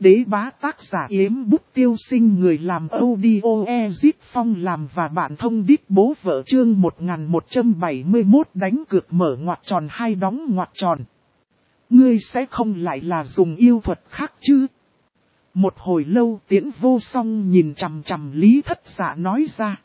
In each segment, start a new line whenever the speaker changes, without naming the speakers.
đế bá tác giả Yếm Bút Tiêu Sinh, người làm audio Ezip Phong làm và bạn thông đít bố vợ, chương 1171 đánh cược mở ngoặc tròn hai đóng ngoặc tròn. Ngươi sẽ không lại là dùng yêu thuật khác chứ? Một hồi lâu Tiễn Vô Song nhìn chằm chằm Lý Thất Dạ nói ra.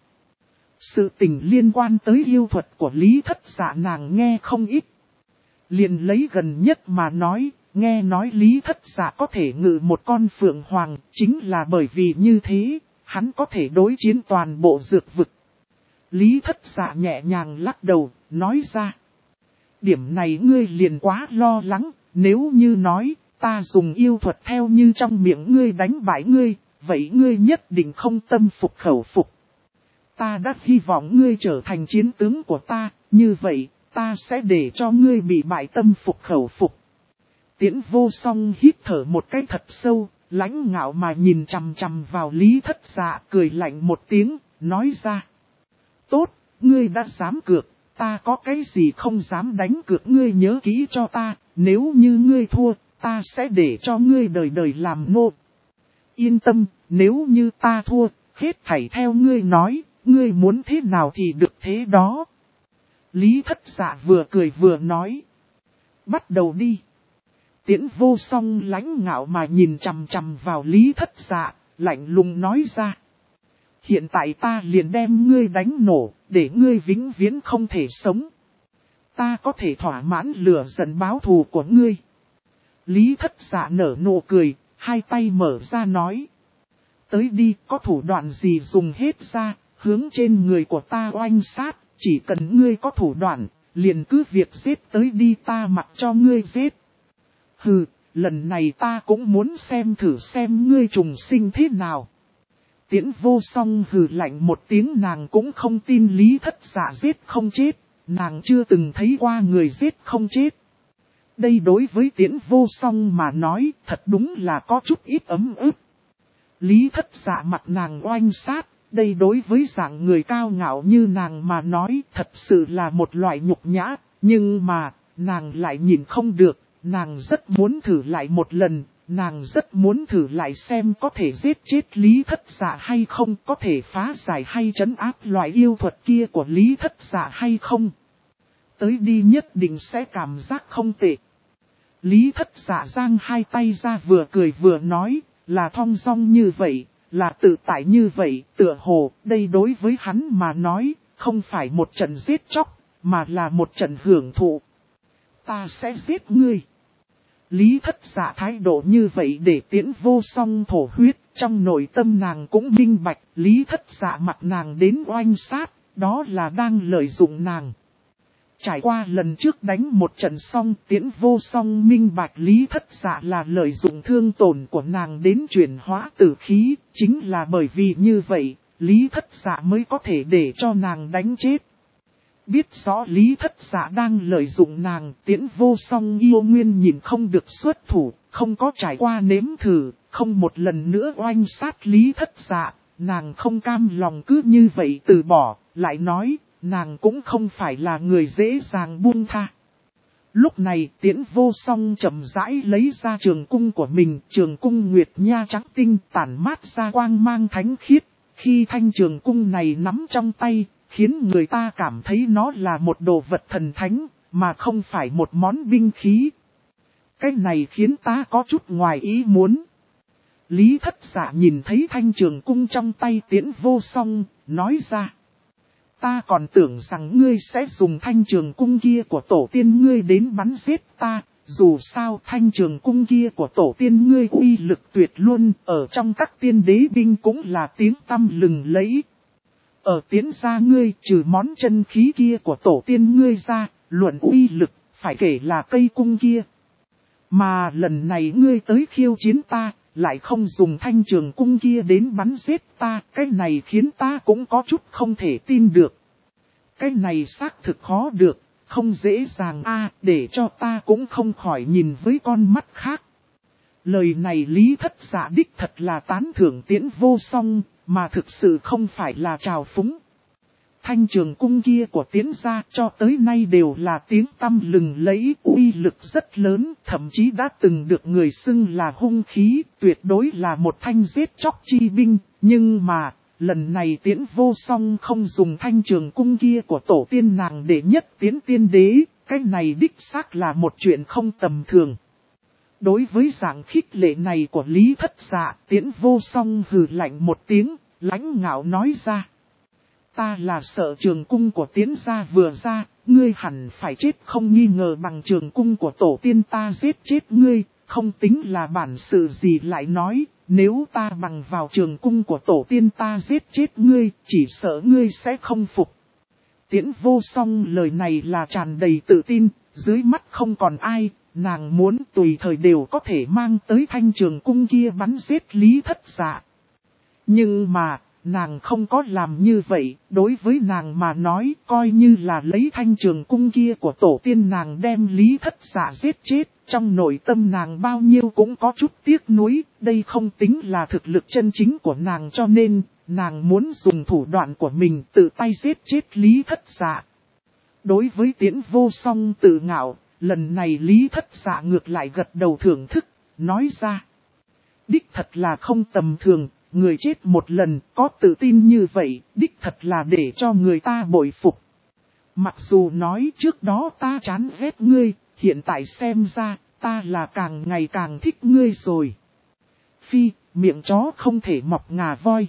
Sự tình liên quan tới yêu thuật của Lý Thất Dạ nàng nghe không ít. Liền lấy gần nhất mà nói, nghe nói Lý Thất Dạ có thể ngự một con phượng hoàng, chính là bởi vì như thế, hắn có thể đối chiến toàn bộ dược vực. Lý Thất Dạ nhẹ nhàng lắc đầu, nói ra. Điểm này ngươi liền quá lo lắng, nếu như nói, ta dùng yêu thuật theo như trong miệng ngươi đánh bại ngươi, vậy ngươi nhất định không tâm phục khẩu phục. Ta đã hy vọng ngươi trở thành chiến tướng của ta, như vậy, ta sẽ để cho ngươi bị bại tâm phục khẩu phục. Tiễn Vô Song hít thở một cái thật sâu, lãnh ngạo mà nhìn chằm chằm vào Lý Thất Dạ, cười lạnh một tiếng, nói ra. Tốt, ngươi đã dám cược, ta có cái gì không dám đánh cược, ngươi nhớ kỹ cho ta, nếu như ngươi thua, ta sẽ để cho ngươi đời đời làm nô. Yên tâm, nếu như ta thua, hết thảy theo ngươi nói, ngươi muốn thế nào thì được thế đó. Lý Thất Dạ vừa cười vừa nói. Bắt đầu đi. Tiễn Vô Song lãnh ngạo mà nhìn chằm chằm vào Lý Thất Dạ, lạnh lùng nói ra. Hiện tại ta liền đem ngươi đánh nổ, để ngươi vĩnh viễn không thể sống. Ta có thể thỏa mãn lửa giận báo thù của ngươi. Lý Thất Dạ nở nụ cười, hai tay mở ra nói. Tới đi, có thủ đoạn gì dùng hết ra, hướng trên người của ta oanh sát, chỉ cần ngươi có thủ đoạn, liền cứ việc giết tới đi, ta mặc cho ngươi giết. Hừ, lần này ta cũng muốn xem thử xem ngươi trùng sinh thế nào. Tiễn Vô Song hừ lạnh một tiếng, nàng cũng không tin Lý Thất Dạ giết không chết, nàng chưa từng thấy qua người giết không chết. Đây đối với Tiễn Vô Song mà nói thật đúng là có chút ít ấm ức. Lý Thất Dạ mặt nàng oanh sát, đây đối với dạng người cao ngạo như nàng mà nói thật sự là một loại nhục nhã, nhưng mà nàng lại nhìn không được, nàng rất muốn thử lại một lần, nàng rất muốn thử lại xem có thể giết chết Lý Thất Dạ hay không, có thể phá giải hay trấn áp loại yêu thuật kia của Lý Thất Dạ hay không. Tới đi, nhất định sẽ cảm giác không tệ. Lý Thất Dạ giang hai tay ra, vừa cười vừa nói, là thong dong như vậy, là tự tại như vậy, tựa hồ, đây đối với hắn mà nói, không phải một trận giết chóc, mà là một trận hưởng thụ. Ta sẽ giết ngươi. Lý Thất Dạ thái độ như vậy để Tiễn Vô Song thổ huyết, trong nội tâm nàng cũng minh bạch, Lý Thất Dạ mặt nàng đến oanh sát, đó là đang lợi dụng nàng. Trải qua lần trước đánh một trận xong, Tiễn Vô Song minh bạch Lý Thất Dạ là lợi dụng thương tổn của nàng đến chuyển hóa tử khí, chính là bởi vì như vậy, Lý Thất Dạ mới có thể để cho nàng đánh chết. Biết rõ Lý Thất Dạ đang lợi dụng nàng, Tiễn Vô Song yêu nguyên nhìn không được xuất thủ, không có trải qua nếm thử, không một lần nữa oanh sát Lý Thất Dạ, nàng không cam lòng cứ như vậy từ bỏ, lại nói, nàng cũng không phải là người dễ dàng buông tha. Lúc này Tiễn Vô Song chậm rãi lấy ra trường cung của mình, trường cung nguyệt nha trắng tinh tản mát ra quang mang thánh khiết, khi thanh trường cung này nắm trong tay, khiến người ta cảm thấy nó là một đồ vật thần thánh, mà không phải một món binh khí. Cái này khiến ta có chút ngoài ý muốn. Lý Thất Dạ nhìn thấy thanh trường cung trong tay Tiễn Vô Song, nói ra. Ta còn tưởng rằng ngươi sẽ dùng thanh trường cung kia của tổ tiên ngươi đến bắn giết ta, dù sao thanh trường cung kia của tổ tiên ngươi uy lực tuyệt luôn, ở trong các tiên đế binh cũng là tiếng tăm lừng lẫy. Ở Tiễn gia ngươi trừ món chân khí kia của tổ tiên ngươi ra, luận uy lực, phải kể là cây cung kia. Mà lần này ngươi tới khiêu chiến ta, lại không dùng thanh trường cung kia đến bắn giết ta, cái này khiến ta cũng có chút không thể tin được. Cái này xác thực khó được, không dễ dàng để cho ta cũng không khỏi nhìn với con mắt khác. Lời này Lý Thất Dạ đích thật là tán thưởng Tiễn Vô Song, mà thực sự không phải là trào phúng. Thanh trường cung kia của Tiễn gia cho tới nay đều là tiếng tăm lừng lẫy, uy lực rất lớn, thậm chí đã từng được người xưng là hung khí, tuyệt đối là một thanh giết chóc chi binh. Nhưng mà, lần này Tiễn Vô Song không dùng thanh trường cung kia của tổ tiên nàng để nhất Tiễn tiên đế, cái này đích xác là một chuyện không tầm thường. Đối với dạng khích lệ này của Lý Thất Dạ, Tiễn Vô Song hừ lạnh một tiếng, lãnh ngạo nói ra. Ta là sợ trường cung của Tiễn gia vừa ra, ngươi hẳn phải chết không nghi ngờ bằng trường cung của tổ tiên ta giết chết ngươi, không tính là bản sự gì lại nói, nếu ta bằng vào trường cung của tổ tiên ta giết chết ngươi, chỉ sợ ngươi sẽ không phục. Tiễn Vô Song lời này là tràn đầy tự tin, dưới mắt không còn ai, nàng muốn tùy thời đều có thể mang tới thanh trường cung kia bắn giết Lý Thất Dạ. Nhưng mà, nàng không có làm như vậy, đối với nàng mà nói coi như là lấy thanh trường cung kia của tổ tiên nàng đem Lý Thất Dạ giết chết, trong nội tâm nàng bao nhiêu cũng có chút tiếc nuối, đây không tính là thực lực chân chính của nàng cho nên, nàng muốn dùng thủ đoạn của mình tự tay giết chết Lý Thất Dạ. Đối với Tiễn Vô Song tự ngạo, lần này Lý Thất Dạ ngược lại gật đầu thưởng thức, nói ra. Đích thật là không tầm thường. Người chết một lần có tự tin như vậy, đích thật là để cho người ta bội phục. Mặc dù nói trước đó ta chán ghét ngươi, hiện tại xem ra, ta là càng ngày càng thích ngươi rồi. Phi, miệng chó không thể mọc ngà voi.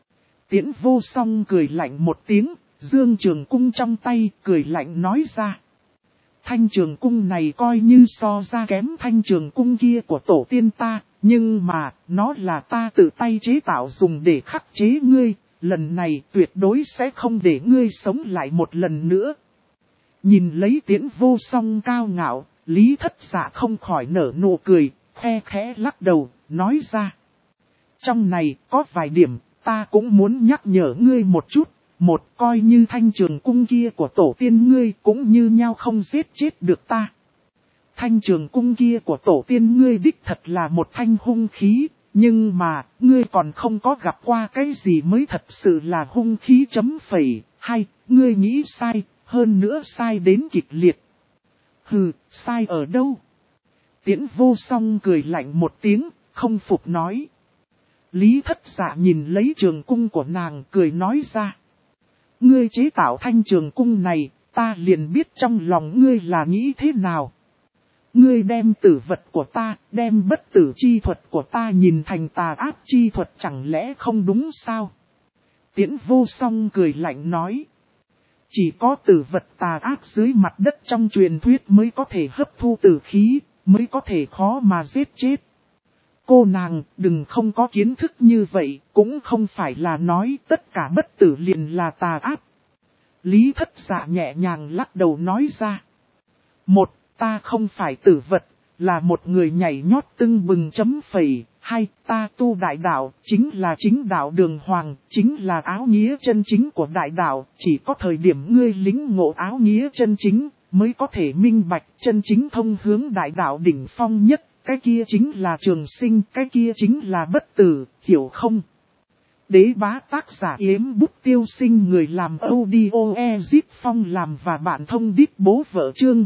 Tiễn Vô Song cười lạnh một tiếng, dương trường cung trong tay, cười lạnh nói ra. Thanh trường cung này coi như so ra kém thanh trường cung kia của tổ tiên ta, nhưng mà, nó là ta tự tay chế tạo dùng để khắc chế ngươi, lần này tuyệt đối sẽ không để ngươi sống lại một lần nữa. Nhìn lấy Tiễn Vô Song cao ngạo, Lý Thất Dạ không khỏi nở nụ cười, khe khẽ lắc đầu, nói ra. Trong này có vài điểm, ta cũng muốn nhắc nhở ngươi một chút. Một, coi như thanh trường cung kia của tổ tiên ngươi cũng như nhau không giết chết được ta. Thanh trường cung kia của tổ tiên ngươi đích thật là một thanh hung khí, nhưng mà, ngươi còn không có gặp qua cái gì mới thật sự là hung khí chấm phẩy, hay, ngươi nghĩ sai, hơn nữa sai đến kịch liệt. Hừ, sai ở đâu? Tiễn Vô Song cười lạnh một tiếng, không phục nói. Lý Thất Dạ nhìn lấy trường cung của nàng cười nói ra. Ngươi chế tạo thanh trường cung này, ta liền biết trong lòng ngươi là nghĩ thế nào. Ngươi đem tử vật của ta, đem bất tử chi thuật của ta nhìn thành tà ác chi thuật chẳng lẽ không đúng sao? Tiễn Vô Song cười lạnh nói. Chỉ có tử vật tà ác dưới mặt đất trong truyền thuyết mới có thể hấp thu tử khí, mới có thể khó mà giết chết. Cô nàng đừng không có kiến thức như vậy, cũng không phải là nói tất cả bất tử liền là tà ác. Lý Thất Dạ nhẹ nhàng lắc đầu nói ra. Một, ta không phải tử vật, là một người nhảy nhót tưng bừng chấm phẩy. Hai, ta tu đại đạo, chính là chính đạo đường hoàng, chính là áo nghĩa chân chính của đại đạo. Chỉ có thời điểm ngươi lính ngộ áo nghĩa chân chính, mới có thể minh bạch chân chính thông hướng đại đạo đỉnh phong nhất. Cái kia chính là trường sinh, cái kia chính là bất tử, hiểu không? Đế bá tác giả Yếm Bút Tiêu Sinh, người làm audio Ezip Phong làm và bạn thông đít bố vợ chương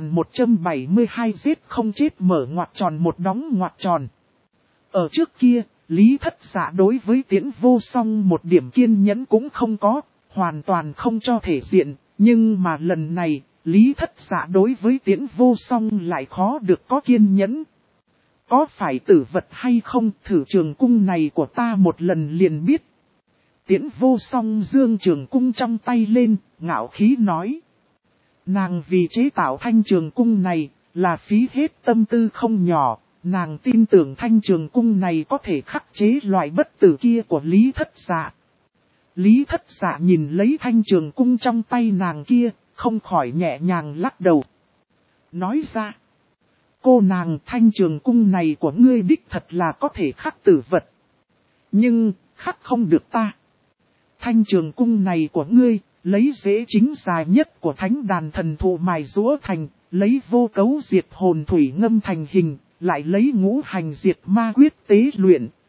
1172 giết không chết mở ngoặc tròn một đóng ngoặc tròn. Ở trước kia, Lý Thất Dạ đối với Tiễn Vô Song một điểm kiên nhẫn cũng không có, hoàn toàn không cho thể diện, nhưng mà lần này, Lý Thất Dạ đối với Tiễn Vô Song lại khó được có kiên nhẫn. Có phải tử vật hay không, thử trường cung này của ta một lần liền biết. Tiễn Vô Song dương trường cung trong tay lên, ngạo khí nói. Nàng vì chế tạo thanh trường cung này, là phí hết tâm tư không nhỏ, nàng tin tưởng thanh trường cung này có thể khắc chế loại bất tử kia của Lý Thất Dạ. Lý Thất Dạ nhìn lấy thanh trường cung trong tay nàng kia, không khỏi nhẹ nhàng lắc đầu. Nói ra. Cô nàng thanh trường cung này của ngươi đích thật là có thể khắc tử vật. Nhưng, khắc không được ta. Thanh trường cung này của ngươi, lấy dễ chính dài nhất của thánh đàn thần thụ mài rũa thành, lấy vô cấu diệt hồn thủy ngâm thành hình, lại lấy ngũ hành diệt ma quyết tế luyện,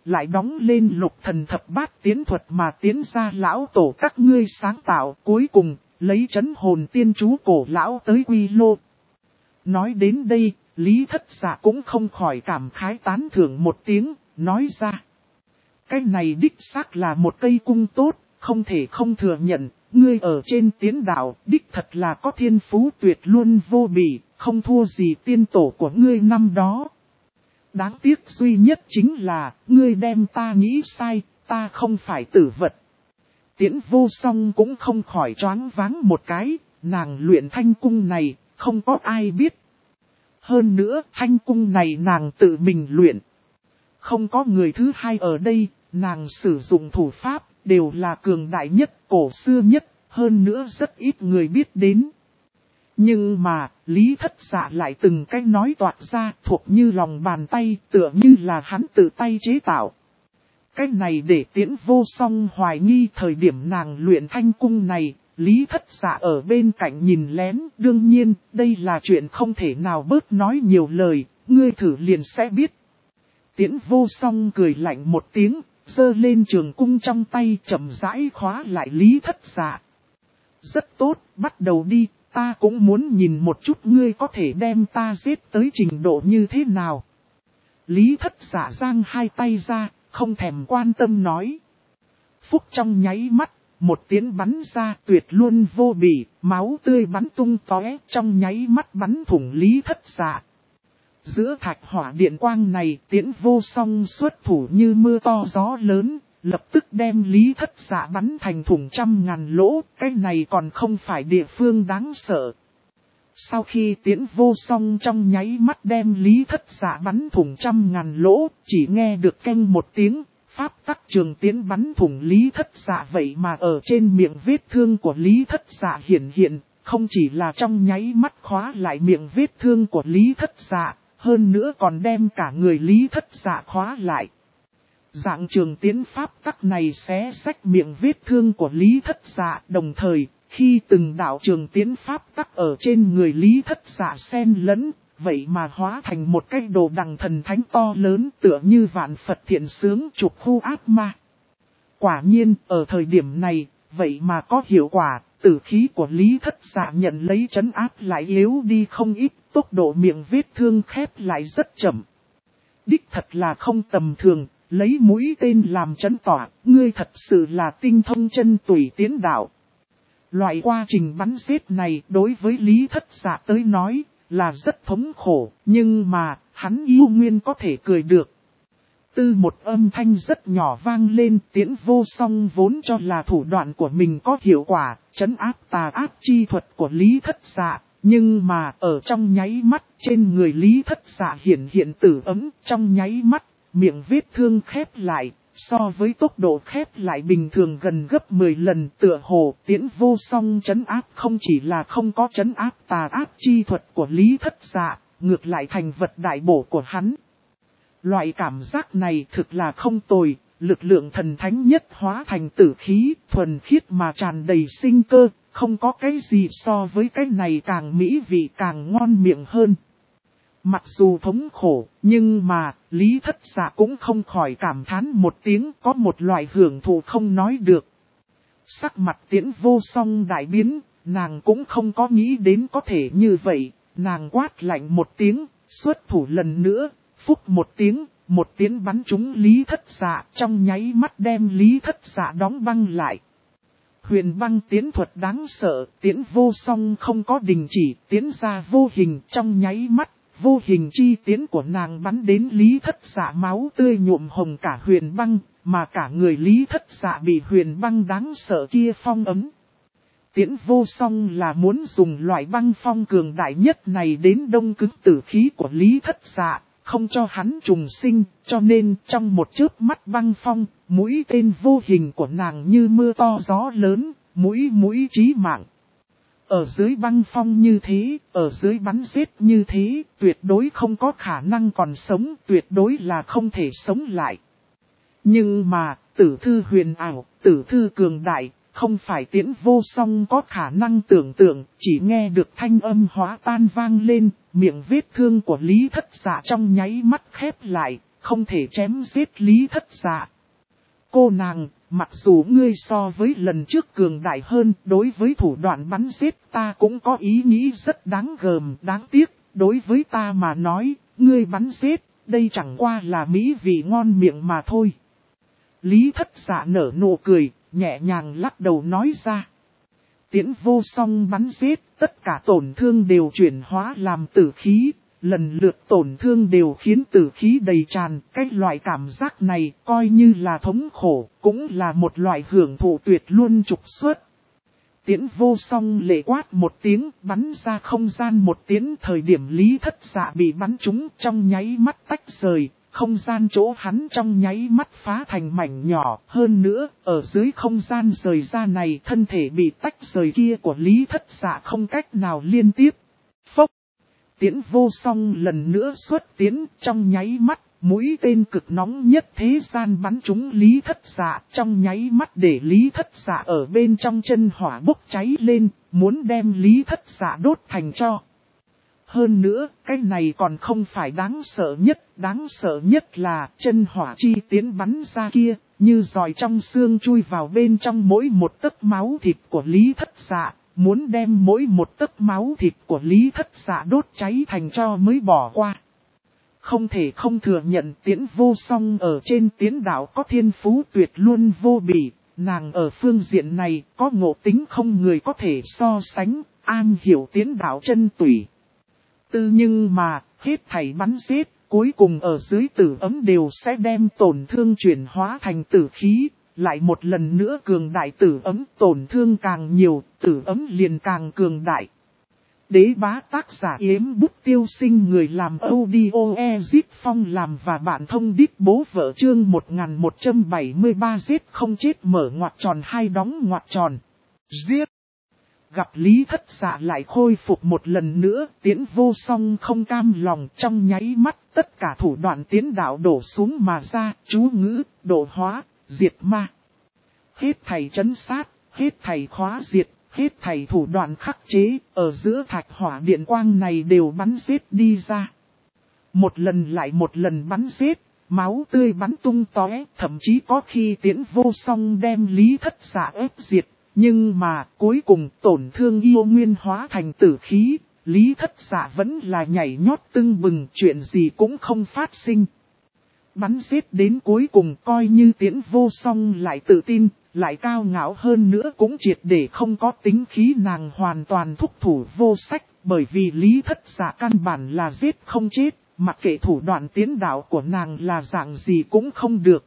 lại đóng lên Lục Thần Thập Bát Tiến Thuật mà tiến ra lão tổ các ngươi sáng tạo, cuối cùng, lấy trấn hồn tiên chú cổ lão tới quy lô. Nói đến đây, Lý Thất Dạ cũng không khỏi cảm khái tán thưởng một tiếng, nói ra. Cái này đích xác là một cây cung tốt, không thể không thừa nhận, ngươi ở trên tiến đạo, đích thật là có thiên phú tuyệt luôn vô bỉ, không thua gì tiên tổ của ngươi năm đó. Đáng tiếc duy nhất chính là, ngươi đem ta nghĩ sai, ta không phải tử vật. Tiễn Vô Song cũng không khỏi choáng váng một cái, nàng luyện thanh cung này, không có ai biết. Hơn nữa, thanh cung này nàng tự mình luyện. Không có người thứ hai ở đây, nàng sử dụng thủ pháp, đều là cường đại nhất, cổ xưa nhất, hơn nữa rất ít người biết đến. Nhưng mà, Lý Thất Dạ lại từng cách nói toạc ra, thuộc như lòng bàn tay, tựa như là hắn tự tay chế tạo. Cái này để Tiễn Vô Song hoài nghi thời điểm nàng luyện thanh cung này, Lý Thất Dạ ở bên cạnh nhìn lén, đương nhiên, đây là chuyện không thể nào bớt nói nhiều lời, ngươi thử liền sẽ biết. Tiễn Vô Song cười lạnh một tiếng, giơ lên trường cung trong tay chậm rãi khóa lại Lý Thất Dạ. Rất tốt, bắt đầu đi, ta cũng muốn nhìn một chút ngươi có thể đem ta giết tới trình độ như thế nào. Lý Thất Dạ giang hai tay ra, không thèm quan tâm nói. Phúc trong nháy mắt, một tiếng bắn ra tuyệt luôn vô bỉ, máu tươi bắn tung tóe, trong nháy mắt bắn thủng Lý Thất Dạ. Giữa thạch hỏa điện quang này, Tiễn Vô Song xuất thủ như mưa to gió lớn, lập tức đem Lý Thất Dạ bắn thành thủng 100.000 lỗ, cái này còn không phải địa phương đáng sợ. Sau khi Tiễn Vô Song trong nháy mắt đem Lý Thất Dạ bắn thủng 100.000 lỗ, chỉ nghe được keng một tiếng, pháp tắc trường tiến bắn thủng Lý Thất Dạ, vậy mà ở trên miệng vết thương của Lý Thất Dạ hiện, không chỉ là trong nháy mắt khóa lại miệng vết thương của Lý Thất Dạ, hơn nữa còn đem cả người Lý Thất Dạ khóa lại. Dạng trường tiến pháp tắc này xé xách miệng vết thương của Lý Thất Dạ, đồng thời, khi từng đạo trường tiến pháp tắc ở trên người Lý Thất Dạ xen lẫn, vậy mà hóa thành một cái đồ đằng thần thánh to lớn tựa như vạn Phật thiện sướng trục khu ác ma. Quả nhiên, ở thời điểm này, vậy mà có hiệu quả, tử khí của Lý Thất Dạ nhận lấy trấn áp lại yếu đi không ít, tốc độ miệng vết thương khép lại rất chậm. Đích thật là không tầm thường, lấy mũi tên làm trấn tỏa, ngươi thật sự là tinh thông chân tùy tiến đạo. Loại quá trình bắn giết này đối với Lý Thất Dạ tới nói là rất thống khổ, nhưng mà hắn yêu nguyên có thể cười được. Từ một âm thanh rất nhỏ vang lên, Tiễn Vô Song vốn cho là thủ đoạn của mình có hiệu quả, trấn áp tà ác chi thuật của Lý Thất Dạ, nhưng mà ở trong nháy mắt trên người Lý Thất Dạ hiện tử ấm, trong nháy mắt miệng vết thương khép lại. So với tốc độ khép lại bình thường gần gấp 10 lần, tựa hồ Tiễn Vô Song trấn áp không chỉ là không có trấn áp tà ác chi thuật của Lý Thất Dạ, ngược lại thành vật đại bổ của hắn. Loại cảm giác này thực là không tồi, lực lượng thần thánh nhất hóa thành tử khí, thuần khiết mà tràn đầy sinh cơ, không có cái gì so với cái này càng mỹ vị càng ngon miệng hơn. Mặc dù thống khổ, nhưng mà, Lý Thất Dạ cũng không khỏi cảm thán một tiếng, có một loại hưởng thụ không nói được. Sắc mặt Tiễn Vô Song đại biến, nàng cũng không có nghĩ đến có thể như vậy, nàng quát lạnh một tiếng, xuất thủ lần nữa, phúc một tiếng bắn trúng Lý Thất Dạ, trong nháy mắt đem Lý Thất Dạ đóng băng lại. Huyền băng tiến thuật đáng sợ, Tiễn Vô Song không có đình chỉ, tiến ra vô hình trong nháy mắt. Vô hình chi tiến của nàng bắn đến Lý Thất Dạ, máu tươi nhuộm hồng cả huyền băng, mà cả người Lý Thất Dạ bị huyền băng đáng sợ kia phong ấm. Tiễn Vô Song là muốn dùng loại băng phong cường đại nhất này đến đông cứng tử khí của Lý Thất Dạ, không cho hắn trùng sinh, cho nên trong một chớp mắt băng phong, mũi tên vô hình của nàng như mưa to gió lớn, mũi chí mạng. Ở dưới băng phong như thế, ở dưới bắn giết như thế, tuyệt đối không có khả năng còn sống, tuyệt đối là không thể sống lại. Nhưng mà, tử thư huyền ảo, tử thư cường đại, không phải Tiễn Vô Song có khả năng tưởng tượng, chỉ nghe được thanh âm hóa tan vang lên, miệng vết thương của Lý Thất Dạ trong nháy mắt khép lại, không thể chém giết Lý Thất Dạ. Cô nàng, mặc dù ngươi so với lần trước cường đại hơn, đối với thủ đoạn bắn giết ta cũng có ý nghĩ rất đáng gờm, đáng tiếc, đối với ta mà nói, ngươi bắn giết, đây chẳng qua là mỹ vị ngon miệng mà thôi. Lý Thất Dạ nở nụ cười, nhẹ nhàng lắc đầu nói ra. Tiễn vô song bắn giết, tất cả tổn thương đều chuyển hóa làm tử khí, lần lượt tổn thương đều khiến tử khí đầy tràn. Cái loại cảm giác này coi như là thống khổ, cũng là một loại hưởng thụ tuyệt luôn trục xuất. Tiễn vô song lệ quát một tiếng, bắn ra không gian một tiếng. Thời điểm Lý Thất Dạ bị bắn trúng, trong nháy mắt tách rời, không gian chỗ hắn trong nháy mắt phá thành mảnh nhỏ. Hơn nữa, ở dưới không gian rời ra này, thân thể bị tách rời kia của Lý Thất Dạ không cách nào liên tiếp. Phốc! Tiễn vô song lần nữa xuất tiến, trong nháy mắt, mũi tên cực nóng nhất thế gian bắn trúng Lý Thất Dạ, trong nháy mắt để Lý Thất Dạ ở bên trong chân hỏa bốc cháy lên, muốn đem Lý Thất Dạ đốt thành tro. Hơn nữa, cái này còn không phải đáng sợ nhất là chân hỏa chi tiến bắn ra kia, như giòi trong xương chui vào bên trong mỗi một tấc máu thịt của Lý Thất Dạ, muốn đem mỗi một tấc máu thịt của Lý Thất Dạ đốt cháy thành tro mới bỏ qua. Không thể không thừa nhận Tiễn vô song ở trên tiến đạo có thiên phú tuyệt luôn vô bỉ, nàng ở phương diện này có ngộ tính không người có thể so sánh, an hiểu tiến đạo chân tủy. Nhưng mà, hết thảy bắn giết, cuối cùng ở dưới tử ấm đều sẽ đem tổn thương chuyển hóa thành tử khí, lại một lần nữa cường đại tử ấm, tổn thương càng nhiều, tử ấm liền càng cường đại. Đế bá tác giả Yếm Bút Tiêu Sinh, người làm audio Ezit Phong làm và bạn thông đít bố vợ chương 1173 giết không chết mở ngoặc tròn hai đóng ngoặc tròn. Giết! Gặp Lý Thất Dạ lại khôi phục một lần nữa, Tiễn vô song không cam lòng, trong nháy mắt tất cả thủ đoạn tiến đạo đổ xuống mà ra, chú ngữ, độ hóa, diệt ma. Hết thầy trấn sát, hết thầy khóa diệt, hết thầy thủ đoạn khắc chế, ở giữa thạch hỏa điện quang này đều bắn giết đi ra. Một lần lại một lần bắn giết, máu tươi bắn tung tóe, thậm chí có khi Tiễn vô song đem Lý Thất Dạ ép diệt. Nhưng mà, cuối cùng tổn thương yêu nguyên hóa thành tử khí, Lý Thất Dạ vẫn là nhảy nhót tưng bừng, chuyện gì cũng không phát sinh. Bắn giết đến cuối cùng coi như Tiễn vô song lại tự tin, lại cao ngạo hơn nữa cũng triệt để không có tính khí, nàng hoàn toàn thúc thủ vô sách, bởi vì Lý Thất Dạ căn bản là giết không chết, mặc kệ thủ đoạn tiến đạo của nàng là dạng gì cũng không được.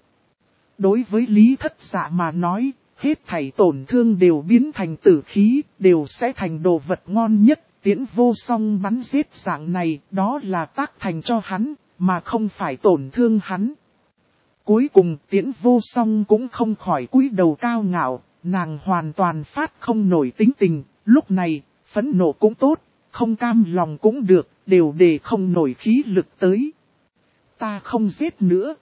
Đối với Lý Thất Dạ mà nói, hết thảy tổn thương đều biến thành tử khí, đều sẽ thành đồ vật ngon nhất. Tiễn vô song bắn giết dạng này, đó là tác thành cho hắn, mà không phải tổn thương hắn. Cuối cùng Tiễn vô song cũng không khỏi cúi đầu cao ngạo, nàng hoàn toàn phát không nổi tính tình, lúc này, phẫn nộ cũng tốt, không cam lòng cũng được, đều để không nổi khí lực tới. Ta không giết nữa.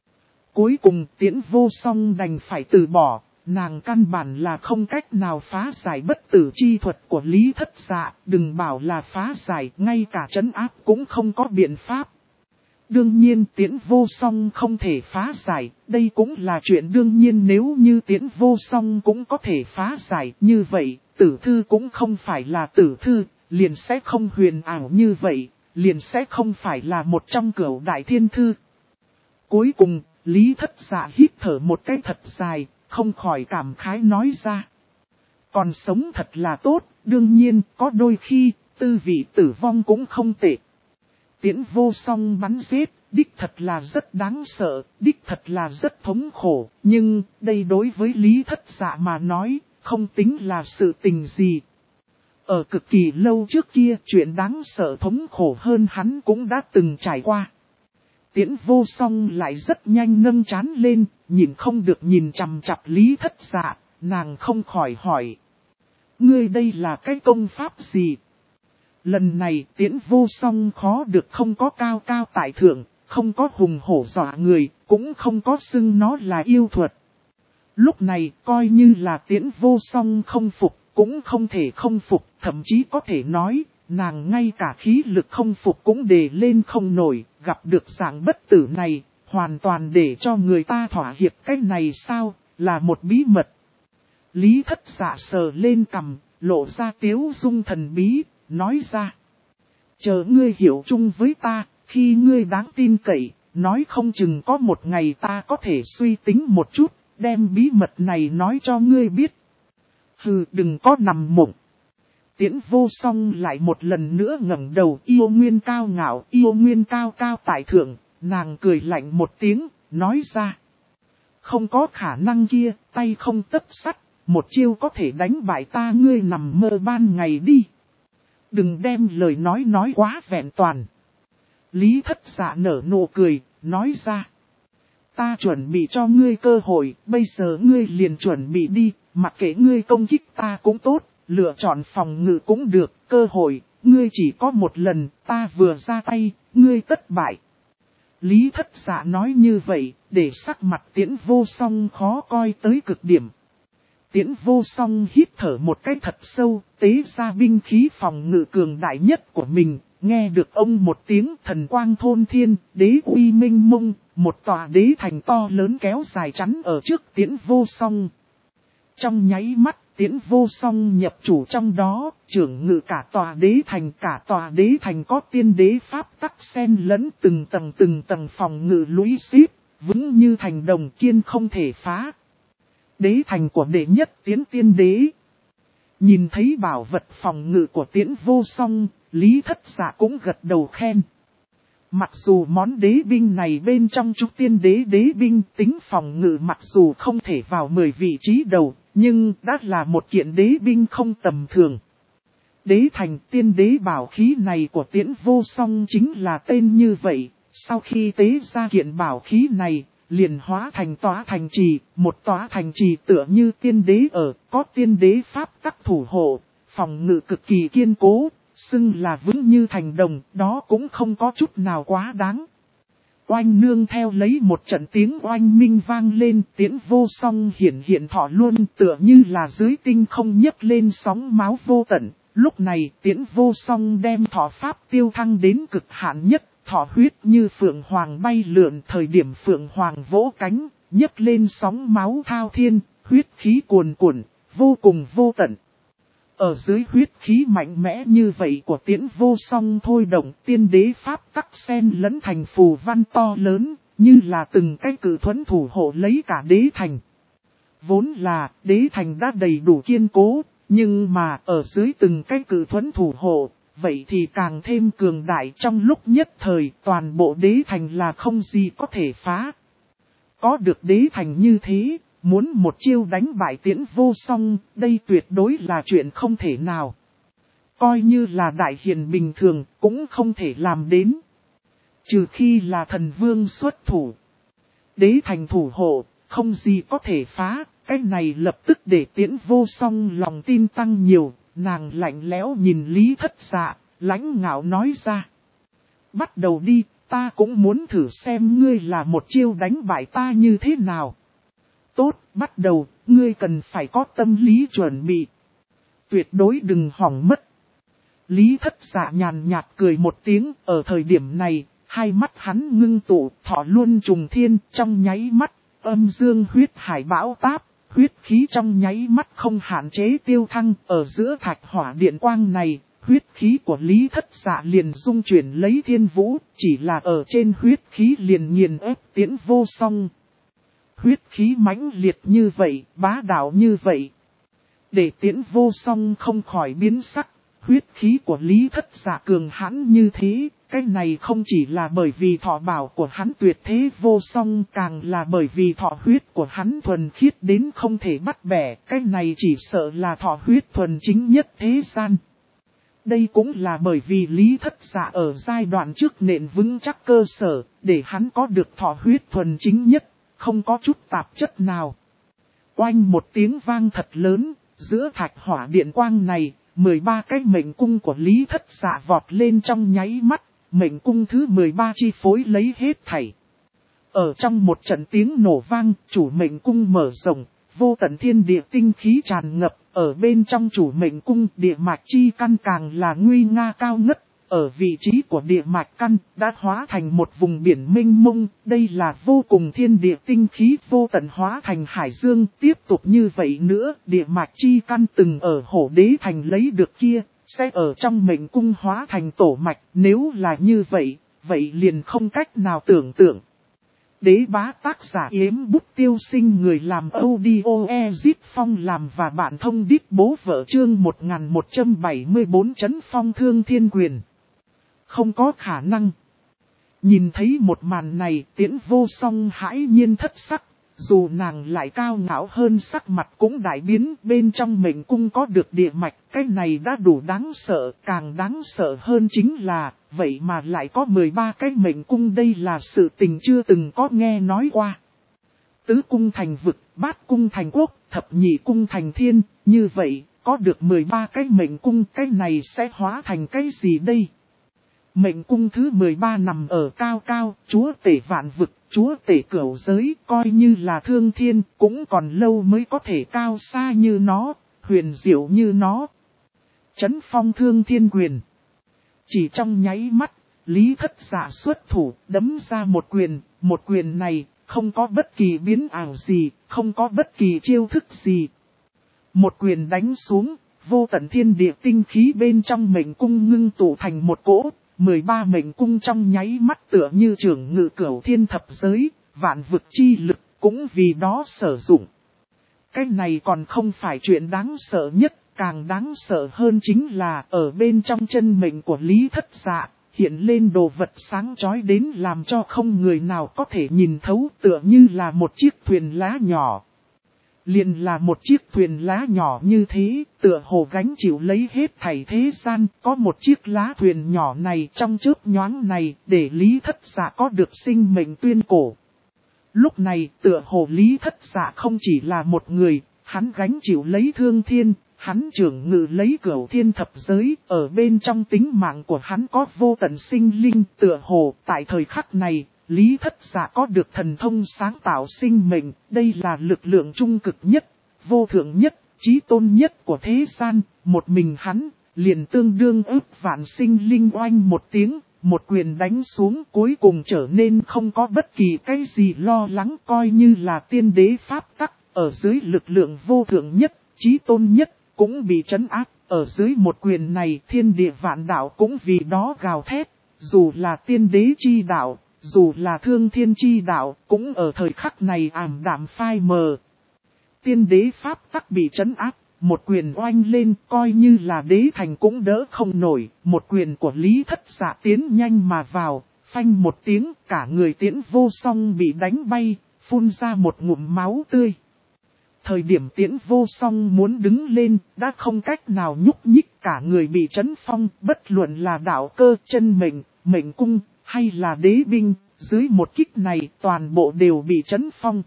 Cuối cùng Tiễn vô song đành phải từ bỏ. Nàng căn bản là không cách nào phá giải bất tử chi thuật của Lý Thất Dạ, đừng bảo là phá giải, ngay cả trấn áp cũng không có biện pháp. Đương nhiên Tiễn vô song không thể phá giải, đây cũng là chuyện đương nhiên, nếu như Tiễn vô song cũng có thể phá giải, như vậy, tử thư cũng không phải là tử thư, liền sẽ không huyền ảo như vậy, liền sẽ không phải là một trong cửu đại thiên thư. Cuối cùng, Lý Thất Dạ hít thở một cái thật dài, không khỏi cảm khái nói ra. Còn sống thật là tốt, đương nhiên có đôi khi, tư vị tử vong cũng không tệ. Tiễn vô song bắn giết, đích thật là rất đáng sợ, đích thật là rất thống khổ, nhưng đây đối với Lý Thất Dạ mà nói, không tính là sự tình gì. Ở cực kỳ lâu trước kia, chuyện đáng sợ thống khổ hơn hắn cũng đã từng trải qua. Tiễn vô song lại rất nhanh nâng trán lên, nhìn không được nhìn chằm chằm Lý Thất Dạ, nàng không khỏi hỏi. Ngươi đây là cái công pháp gì? Lần này Tiễn vô song khó được không có cao cao tại thượng, không có hùng hổ dọa người, cũng không có xưng nó là yêu thuật. Lúc này coi như là Tiễn vô song không phục, cũng không thể không phục, thậm chí có thể nói, nàng ngay cả khí lực không phục cũng đề lên không nổi, gặp được dạng bất tử này, hoàn toàn để cho người ta thỏa hiệp cái này sao, là một bí mật. Lý Thất Dạ sờ lên cằm, lộ ra tiếu dung thần bí, nói ra. Chờ ngươi hiểu chung với ta, khi ngươi đáng tin cậy, nói không chừng có một ngày ta có thể suy tính một chút, đem bí mật này nói cho ngươi biết. Hừ, đừng có nằm mộng. Tiễn Vô Song lại một lần nữa ngẩng đầu, yêu nguyên cao ngạo, yêu nguyên cao cao tại thượng, nàng cười lạnh một tiếng, nói ra. Không có khả năng kia, tay không tấc sắt, một chiêu có thể đánh bại ta, ngươi nằm mơ ban ngày đi. Đừng đem lời nói quá vẹn toàn. Lý Thất Dạ nở nụ cười, nói ra. Ta chuẩn bị cho ngươi cơ hội, bây giờ ngươi liền chuẩn bị đi, mặc kệ ngươi công kích ta cũng tốt, lựa chọn phòng ngự cũng được, cơ hội, ngươi chỉ có một lần, ta vừa ra tay, ngươi tất bại. Lý Thất Dạ nói như vậy, để sắc mặt Tiễn Vô Song khó coi tới cực điểm. Tiễn Vô Song hít thở một cái thật sâu, tế ra binh khí phòng ngự cường đại nhất của mình, nghe được ông một tiếng thần quang thôn thiên, đế uy minh mông, một tòa đế thành to lớn kéo dài chắn ở trước Tiễn Vô Song. Trong nháy mắt, Tiễn Vô Song nhập chủ trong đó, trưởng ngự cả tòa đế thành có tiên đế pháp tắc xen lẫn từng tầng phòng ngự lũy xíp, vững như thành đồng kiên không thể phá. Đế thành của đệ nhất Tiễn tiên đế. Nhìn thấy bảo vật phòng ngự của Tiễn Vô Song, Lý Thất Dạ cũng gật đầu khen. Mặc dù món đế binh này bên trong trúc tiên đế đế binh tính phòng ngự mặc dù không thể vào 10 vị trí đầu, nhưng đã là một kiện đế binh không tầm thường. Đế thành tiên đế bảo khí này của Tiễn Vô Song chính là tên như vậy, sau khi tế ra kiện bảo khí này, liền hóa thành tòa thành trì, một tòa thành trì tựa như tiên đế ở, có tiên đế pháp tắc thủ hộ, phòng ngự cực kỳ kiên cố. Xưng là vững như thành đồng, đó cũng không có chút nào quá đáng. Oanh nương theo lấy một trận tiếng oanh minh vang lên, Tiễn Vô Song hiện thọ luôn tựa như là dưới tinh không nhấc lên sóng máu vô tận. Lúc này Tiễn Vô Song đem thọ pháp tiêu thăng đến cực hạn nhất, thọ huyết như phượng hoàng bay lượn, thời điểm phượng hoàng vỗ cánh, nhấc lên sóng máu thao thiên, huyết khí cuồn cuộn, vô cùng vô tận. Ở dưới huyết khí mạnh mẽ như vậy của Tiễn Vô Song thôi động, tiên đế pháp tắc xen lẫn thành phù văn to lớn, như là từng cái cự thuẫn thủ hộ lấy cả đế thành. Vốn là đế thành đã đầy đủ kiên cố, nhưng mà ở dưới từng cái cự thuẫn thủ hộ, vậy thì càng thêm cường đại. Trong lúc nhất thời toàn bộ đế thành là không gì có thể phá. Có được đế thành như thế, muốn một chiêu đánh bại Tiễn Vô Song, đây tuyệt đối là chuyện không thể nào. Coi như là đại hiền bình thường, cũng không thể làm đến. Trừ khi là thần vương xuất thủ. Đế thành thủ hộ, không gì có thể phá, cái này lập tức để Tiễn Vô Song lòng tin tăng nhiều, nàng lạnh lẽo nhìn Lý Thất Dạ, lãnh ngạo nói ra. Bắt đầu đi, ta cũng muốn thử xem ngươi là một chiêu đánh bại ta như thế nào. Tốt, bắt đầu, ngươi cần phải có tâm lý chuẩn bị. Tuyệt đối đừng hỏng mất. Lý Thất Dạ nhàn nhạt cười một tiếng, ở thời điểm này, hai mắt hắn ngưng tụ, thọ luân trùng thiên, trong nháy mắt, âm dương huyết hải bão táp, huyết khí trong nháy mắt không hạn chế tiêu thăng, ở giữa thạch hỏa điện quang này, huyết khí của Lý Thất Dạ liền dung chuyển lấy thiên vũ, chỉ là ở trên huyết khí liền nghiền ép Tiễn Vô Song. Huyết khí mãnh liệt như vậy, bá đạo như vậy. Để Tiễn Vô Song không khỏi biến sắc, huyết khí của Lý Thất Dạ cường hãn như thế, cái này không chỉ là bởi vì thọ bảo của hắn tuyệt thế vô song, càng là bởi vì thọ huyết của hắn thuần khiết đến không thể bắt bẻ, cái này chỉ sợ là thọ huyết thuần chính nhất thế gian. Đây cũng là bởi vì Lý Thất Dạ ở giai đoạn trước nền vững chắc cơ sở, để hắn có được thọ huyết thuần chính nhất, không có chút tạp chất nào. Oanh một tiếng vang thật lớn, giữa thạch hỏa điện quang này, 13 cái mệnh cung của Lý Thất Dạ vọt lên trong nháy mắt, mệnh cung thứ 13 chi phối lấy hết thảy. Ở trong một trận tiếng nổ vang, chủ mệnh cung mở rộng, vô tận thiên địa tinh khí tràn ngập, ở bên trong chủ mệnh cung địa mạch chi căn càng là nguy nga cao ngất, ở vị trí của địa mạch căn, đã hóa thành một vùng biển mênh mông, đây là vô cùng thiên địa tinh khí vô tận hóa thành hải dương, tiếp tục như vậy nữa, địa mạch chi căn từng ở Hổ Đế Thành lấy được kia, sẽ ở trong mệnh cung hóa thành tổ mạch, nếu là như vậy, vậy liền không cách nào tưởng tượng. Đế bá tác giả Yếm Bút Tiêu Sinh, người làm audio Ezit Phong làm và bạn thông đít bố vợ chương 1174 Trấn Phong Thương Thiên Quyền. Không có khả năng. Nhìn thấy một màn này, Tiễn Vô Song hãi nhiên thất sắc, dù nàng lại cao ngạo hơn sắc mặt cũng đại biến, bên trong mệnh cung có được địa mạch, cái này đã đủ đáng sợ, càng đáng sợ hơn chính là, vậy mà lại có 13 cái mệnh cung, đây là sự tình chưa từng có nghe nói qua. Tứ cung thành vực, bát cung thành quốc, thập nhị cung thành thiên, như vậy, có được 13 cái mệnh cung, cái này sẽ hóa thành cái gì đây? Mệnh cung thứ 13 nằm ở cao cao, chúa tể vạn vực, chúa tể cửu giới, coi như là thương thiên, cũng còn lâu mới có thể cao xa như nó, huyền diệu như nó. Trấn Phong Thương Thiên Quyền. Chỉ trong nháy mắt, Lý Thất Dạ xuất thủ, đấm ra một quyền này, không có bất kỳ biến ảo gì, không có bất kỳ chiêu thức gì. Một quyền đánh xuống, vô tận thiên địa tinh khí bên trong mệnh cung ngưng tụ thành một cỗ. 13 mệnh cung trong nháy mắt tựa như trưởng ngự cửu thiên thập giới, vạn vực chi lực cũng vì đó sử dụng. Cái này còn không phải chuyện đáng sợ nhất, càng đáng sợ hơn chính là ở bên trong chân mệnh của Lý Thất Dạ, hiện lên đồ vật sáng chói đến làm cho không người nào có thể nhìn thấu, tựa như là một chiếc thuyền lá nhỏ. Liền là một chiếc thuyền lá nhỏ như thế, tựa hồ gánh chịu lấy hết thảy thế gian, có một chiếc lá thuyền nhỏ này trong chớp nhoáng này, để Lý Thất Dạ có được sinh mệnh tuyên cổ. Lúc này, tựa hồ Lý Thất Dạ không chỉ là một người, hắn gánh chịu lấy thương thiên, hắn trưởng ngự lấy cửu thiên thập giới, ở bên trong tính mạng của hắn có vô tận sinh linh, tựa hồ, tại thời khắc này. Lý Thất Dạ có được thần thông sáng tạo sinh mệnh, đây là lực lượng trung cực nhất, vô thượng nhất, chí tôn nhất của thế gian, một mình hắn, liền tương đương ức vạn sinh linh oanh một tiếng, một quyền đánh xuống cuối cùng trở nên không có bất kỳ cái gì lo lắng, coi như là tiên đế pháp tắc, ở dưới lực lượng vô thượng nhất, chí tôn nhất, cũng bị trấn áp, ở dưới một quyền này thiên địa vạn đạo cũng vì đó gào thét, dù là tiên đế chi đạo. Dù là thương thiên chi đạo, cũng ở thời khắc này ảm đạm phai mờ. Tiên đế pháp tắc bị trấn áp, một quyền oanh lên coi như là đế thành cũng đỡ không nổi. Một quyền của Lý Thất Dạ tiến nhanh mà vào, phanh một tiếng cả người Tiễn Vô Song bị đánh bay, phun ra một ngụm máu tươi. Thời điểm Tiễn Vô Song muốn đứng lên, đã không cách nào nhúc nhích, cả người bị trấn phong, bất luận là đạo cơ, chân mệnh, mệnh cung, hay là đế binh, dưới một kích này toàn bộ đều bị trấn phong.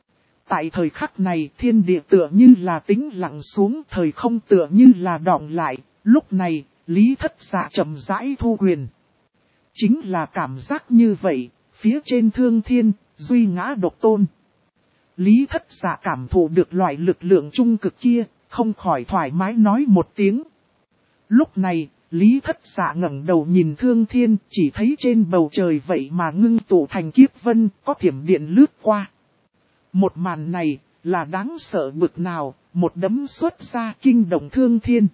Tại thời khắc này thiên địa tựa như là tĩnh lặng xuống, thời không tựa như là đọng lại, lúc này Lý Thất Dạ chậm rãi thu quyền. Chính là cảm giác như vậy, phía trên thương thiên, duy ngã độc tôn. Lý Thất Dạ cảm thụ được loại lực lượng trung cực kia, không khỏi thoải mái nói một tiếng. Lúc này, Lý Thất Dạ ngẩng đầu nhìn thương thiên, chỉ thấy trên bầu trời vậy mà ngưng tụ thành kiếp vân, có thiểm điện lướt qua. Một màn này, là đáng sợ bực nào, một đấm xuất ra kinh động thương thiên.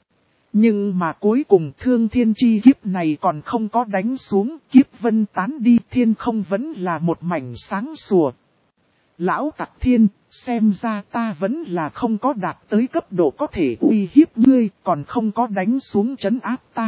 Nhưng mà cuối cùng thương thiên chi kiếp này còn không có đánh xuống, kiếp vân tán đi, thiên không vẫn là một mảnh sáng sủa. Lão Tặc Thiên, xem ra ta vẫn là không có đạt tới cấp độ có thể uy hiếp ngươi, còn không có đánh xuống trấn áp ta.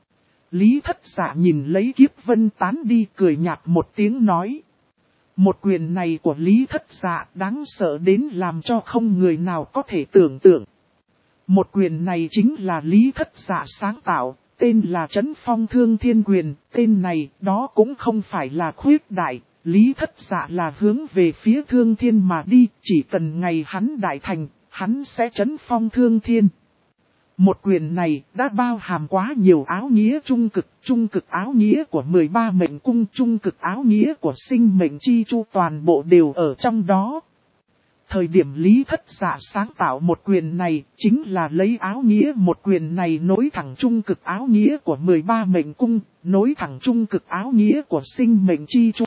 Lý Thất Dạ nhìn lấy kiếp vân tán đi, cười nhạt một tiếng nói. Một quyền này của Lý Thất Dạ đáng sợ đến làm cho không người nào có thể tưởng tượng. Một quyền này chính là Lý Thất Dạ sáng tạo, tên là Trấn Phong Thương Thiên Quyền, tên này đó cũng không phải là khuyết đại. Lý Thất Dạ là hướng về phía thương thiên mà đi, chỉ cần ngày hắn đại thành, hắn sẽ trấn phong thương thiên. Một quyền này đã bao hàm quá nhiều áo nghĩa trung cực áo nghĩa của 13 mệnh cung, trung cực áo nghĩa của sinh mệnh chi chu, toàn bộ đều ở trong đó. Thời điểm Lý Thất Dạ sáng tạo một quyền này, chính là lấy áo nghĩa một quyền này nối thẳng trung cực áo nghĩa của 13 mệnh cung, nối thẳng trung cực áo nghĩa của sinh mệnh chi chu.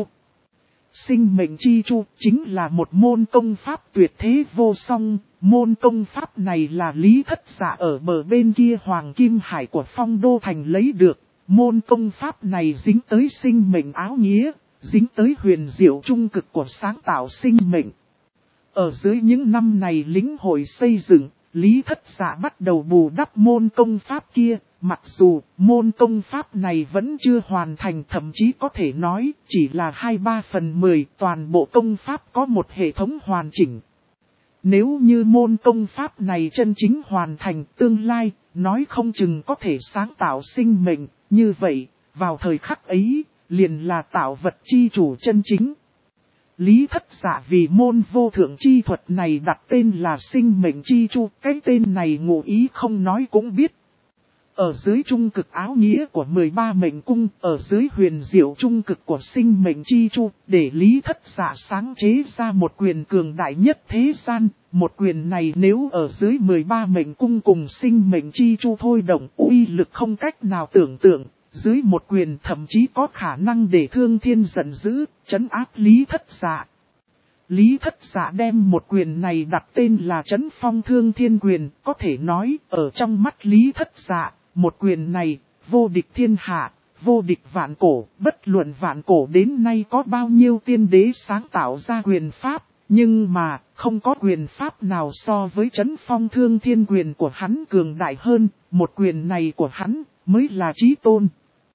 Sinh mệnh chi chu chính là một môn công pháp tuyệt thế vô song, môn công pháp này là Lý Thất Dạ ở bờ bên kia Hoàng Kim Hải của Phong Đô Thành lấy được. Môn công pháp này dính tới sinh mệnh áo nghĩa, dính tới huyền diệu trung cực của sáng tạo sinh mệnh. Ở dưới những năm này lĩnh hội xây dựng, Lý Thất Dạ bắt đầu bù đắp môn công pháp kia, mặc dù môn công pháp này vẫn chưa hoàn thành, thậm chí có thể nói chỉ là 2/3/10 toàn bộ công pháp có một hệ thống hoàn chỉnh. Nếu như môn công pháp này chân chính hoàn thành tương lai, nói không chừng có thể sáng tạo sinh mệnh, như vậy, vào thời khắc ấy, liền là tạo vật chi chủ chân chính. Lý Thất Dạ vì môn vô thượng chi thuật này đặt tên là sinh mệnh chi chu, cái tên này ngụ ý không nói cũng biết. Ở dưới trung cực áo nghĩa của 13 mệnh cung, ở dưới huyền diệu trung cực của sinh mệnh chi chu, để Lý Thất Dạ sáng chế ra một quyền cường đại nhất thế gian. Một quyền này nếu ở dưới 13 mệnh cung cùng sinh mệnh chi chu thôi động, uy lực không cách nào tưởng tượng. Dưới một quyền thậm chí có khả năng để Thương Thiên giận dữ, trấn áp Lý Thất Dạ. Lý Thất Dạ đem một quyền này đặt tên là Trấn Phong Thương Thiên Quyền, có thể nói ở trong mắt Lý Thất Dạ, một quyền này vô địch thiên hạ, vô địch vạn cổ, bất luận vạn cổ đến nay có bao nhiêu tiên đế sáng tạo ra quyền pháp, nhưng mà không có quyền pháp nào so với Trấn Phong Thương Thiên Quyền của hắn cường đại hơn, một quyền này của hắn mới là chí tôn.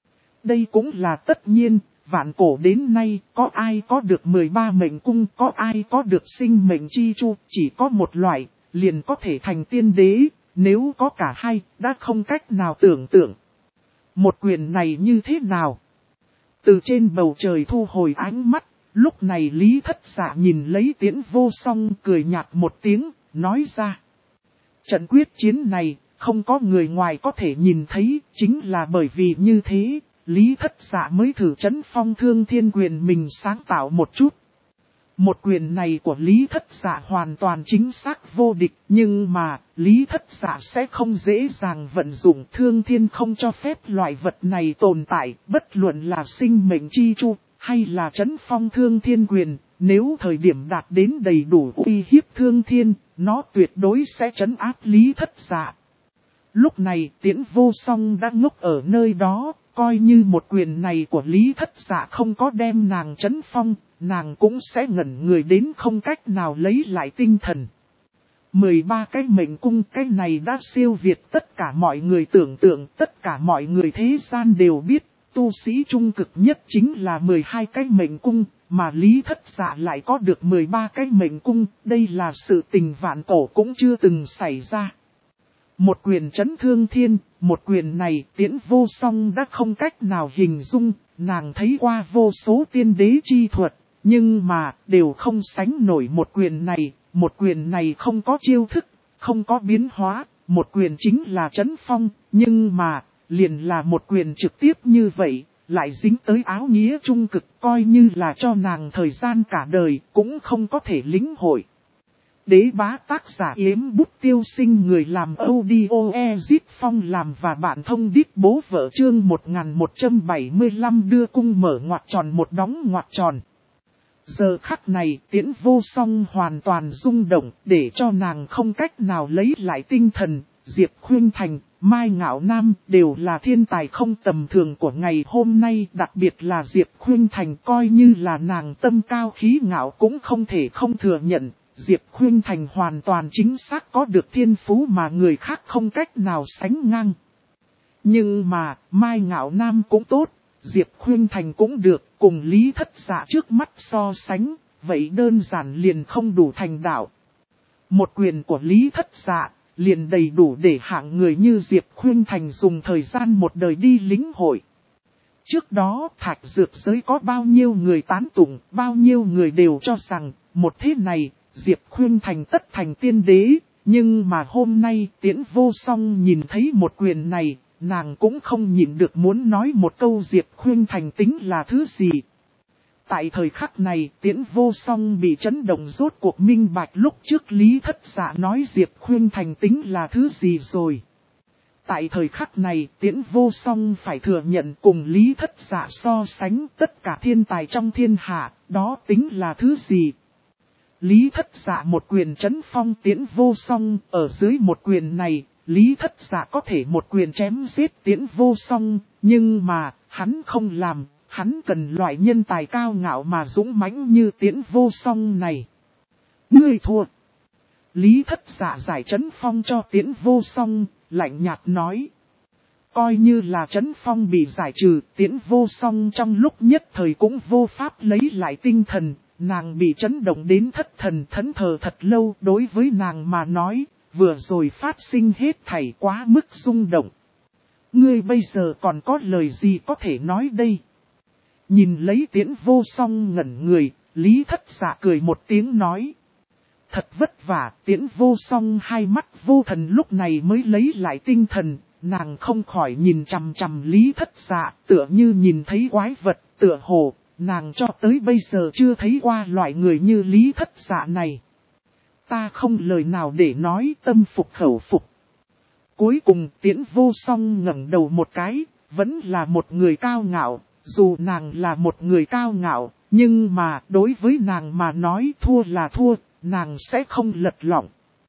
Đây cũng là tất nhiên, vạn cổ đến nay có ai có được 13 mệnh cung, có ai có được sinh mệnh chi chu, chỉ có một loại, liền có thể thành tiên đế, nếu có cả hai, đã không cách nào tưởng tượng. Một quyền này như thế nào? Từ trên bầu trời thu hồi ánh mắt, lúc này Lý Thất Dạ nhìn lấy Tiễn Vô Song cười nhạt một tiếng, nói ra. Trận quyết chiến này, không có người ngoài có thể nhìn thấy, chính là bởi vì như thế. Lý Thất Dạ mới thử Trấn Phong Thương Thiên Quyền mình sáng tạo một chút. Một quyền này của Lý Thất Dạ hoàn toàn chính xác vô địch, nhưng mà Lý Thất Dạ sẽ không dễ dàng vận dụng. Thương Thiên không cho phép loại vật này tồn tại, bất luận là sinh mệnh chi chu hay là Trấn Phong Thương Thiên Quyền. Nếu thời điểm đạt đến đầy đủ uy hiếp Thương Thiên, nó tuyệt đối sẽ trấn áp Lý Thất Dạ. Lúc này Tiễn Vô Song đang ngốc ở nơi đó. Coi như một quyền này của Lý Thất Dạ không có đem nàng trấn phong, nàng cũng sẽ ngẩn người đến không cách nào lấy lại tinh thần. 13 cái mệnh cung, cái này đã siêu việt tất cả mọi người tưởng tượng, tất cả mọi người thế gian đều biết, tu sĩ trung cực nhất chính là 12 cái mệnh cung, mà Lý Thất Dạ lại có được 13 cái mệnh cung, đây là sự tình vạn cổ cũng chưa từng xảy ra. Một quyền trấn thương thiên, một quyền này Tiễn Vô Song đã không cách nào hình dung, nàng thấy qua vô số tiên đế chi thuật, nhưng mà đều không sánh nổi một quyền này không có chiêu thức, không có biến hóa, một quyền chính là trấn phong, nhưng mà liền là một quyền trực tiếp như vậy, lại dính tới áo nghĩa trung cực, coi như là cho nàng thời gian cả đời cũng không có thể lĩnh hội. Đế bá tác giả Yếm Bút Tiêu Sinh, người làm audio Ezit Phong làm và bạn thông đít bố vợ chương 1175 đưa cung mở ngoặc tròn một đóng ngoặc tròn. Giờ khắc này Tiễn Vô Song hoàn toàn rung động, để cho nàng không cách nào lấy lại tinh thần. Diệp Khuynh Thành, Mai Ngạo Nam đều là thiên tài không tầm thường của ngày hôm nay, đặc biệt là Diệp Khuynh Thành coi như là nàng tâm cao khí ngạo cũng không thể không thừa nhận. Diệp Khuynh Thành hoàn toàn chính xác có được thiên phú mà người khác không cách nào sánh ngang. Nhưng mà, Mai Ngạo Nam cũng tốt, Diệp Khuynh Thành cũng được, cùng Lý Thất Dạ trước mắt so sánh, vậy đơn giản liền không đủ thành đạo. Một quyền của Lý Thất Dạ, liền đầy đủ để hạng người như Diệp Khuynh Thành dùng thời gian một đời đi lĩnh hội. Trước đó thạch dược giới có bao nhiêu người tán tụng, bao nhiêu người đều cho rằng, một thế này, Diệp Khuynh Thành tất thành tiên đế, nhưng mà hôm nay Tiễn Vô Song nhìn thấy một quyền này, nàng cũng không nhịn được muốn nói một câu Diệp Khuynh Thành tính là thứ gì. Tại thời khắc này, Tiễn Vô Song bị chấn động rốt cuộc minh bạch lúc trước Lý Thất Dạ nói Diệp Khuyên Thành tính là thứ gì rồi. Tại thời khắc này, Tiễn Vô Song phải thừa nhận cùng Lý Thất Dạ so sánh tất cả thiên tài trong thiên hạ, đó tính là thứ gì. Lý Thất Dạ một quyền chấn phong Tiễn Vô Song, ở dưới một quyền này, Lý Thất Dạ có thể một quyền chém giết Tiễn Vô Song, nhưng mà, hắn không làm, hắn cần loại nhân tài cao ngạo mà dũng mãnh như Tiễn Vô Song này. Ngươi thua. Lý Thất Dạ giải chấn phong cho Tiễn Vô Song, lạnh nhạt nói. Coi như là chấn phong bị giải trừ, Tiễn Vô Song trong lúc nhất thời cũng vô pháp lấy lại tinh thần, nàng bị chấn động đến thất thần thẫn thờ thật lâu. Đối với nàng mà nói, vừa rồi phát sinh hết thảy quá mức rung động. Ngươi bây giờ còn có lời gì có thể nói đây? Nhìn lấy Tiễn Vô Song ngẩn người, Lý Thất Dạ cười một tiếng nói. Thật vất vả, Tiễn Vô Song hai mắt vô thần lúc này mới lấy lại tinh thần, nàng không khỏi nhìn chằm chằm Lý Thất Dạ, tựa như nhìn thấy quái vật, tựa hồ, nàng cho tới bây giờ chưa thấy qua loại người như Lý Thất Dạ này. Ta không lời nào để nói, tâm phục khẩu phục. Cuối cùng Tiễn Vô Song ngẩng đầu một cái, vẫn là một người cao ngạo, dù nàng là một người cao ngạo, nhưng mà đối với nàng mà nói thua là thua, nàng sẽ không lật lọng.